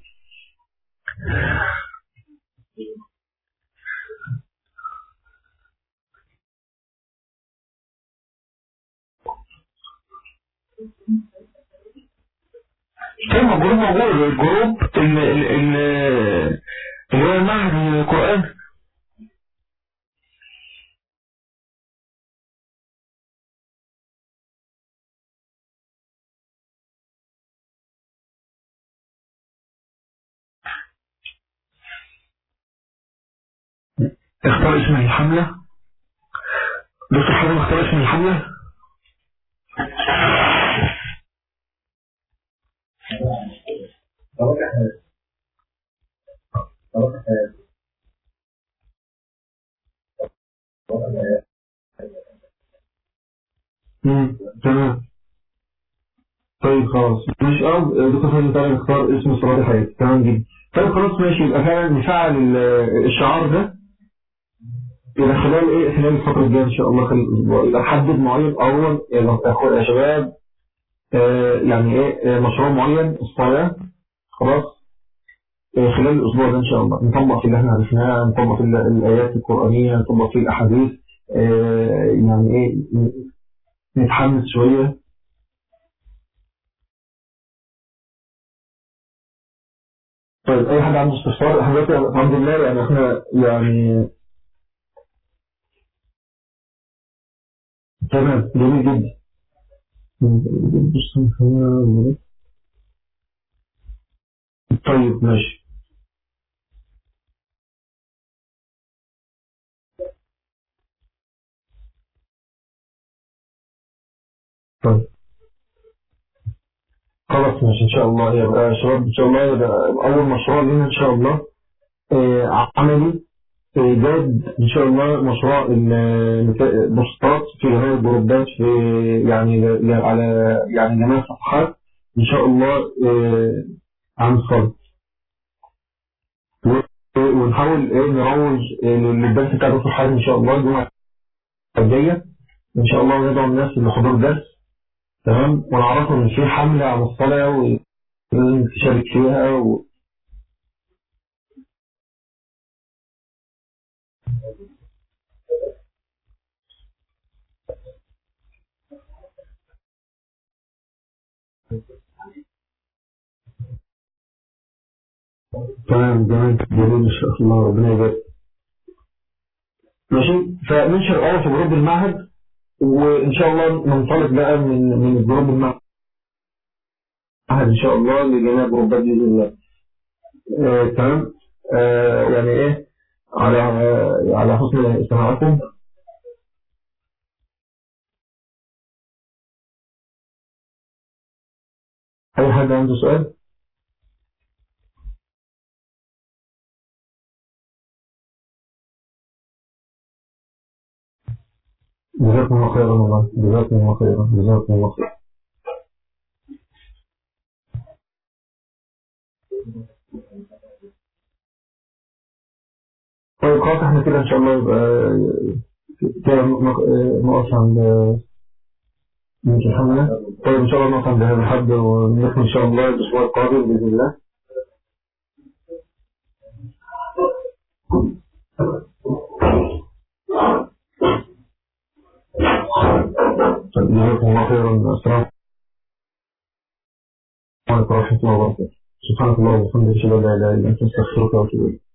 طيب الجروب موجود، الجروب اللي هو المعهد القرآن. اختار اسم الحملة. دكتور حازم اختار اسم الحملة. تمام. طيب خلاص مش دكتور حازم تعالى نختار اسم صلاة حياتي. تمام جدا. طيب خلاص ماشي، يبقى فعلا نفعل الشعار ده إلى خلال خلال الفترة الجاية إن شاء الله، خلال الأسبوع يبقى نحدد معين أولا يا شباب. يعني مشروع معين الصلاة. خلاص. خلال الأسبوع ده إن شاء الله نطبق في اللي إحنا عرفناه، نطبق في الآيات القرآنية، نطبق في الأحاديث. يعني نتحمس شوية. طيب أي حد عنده استفسار؟ إحنا دلوقتي الحمد لله يعني إحنا يعني تمام جميل جدا. طيب ماشي. طيب خلاص ماشي إن شاء الله. يبقى يا شباب إن شاء الله يبقى أول مشروع لنا إن شاء الله عملي جاد إن شاء الله، مشروع البوستات في جميع الجروبات، في يعني على يعني جميع الصفحات إن شاء الله عن الصلاة. ونحاول نروج للدرس بتاع دكتور حازم إن شاء الله الجمعة الجاية إن شاء الله، وندعو الناس لحضور الدرس. تمام. ونعرفهم إن في حملة عن الصلاة وتشارك فيها تمام جميل جميل إن شاء الله، ربنا يبارك. ماشي. فننشر أول في جروب المعهد، وإن شاء الله ننطلق بقى من الجروب المعهد إن شاء الله لجميع جروبات بإذن الله. تمام. يعني على حسن استماعكم. أي حد عنده سؤال؟ جزاكم الله خيرا والله، جزاكم الله خيرا، جزاكم الله خيرا. طيب خلاص احنا كده ان شاء الله يبقى كده نقف عند مش الحملة. طيب ان شاء الله نقف عند هذا الحد، ونكمل ان شاء الله الاسبوع القادم باذن الله. وبحمدك أشهد أن لا إله إلا أنت أستغفرك وأتوب إليك.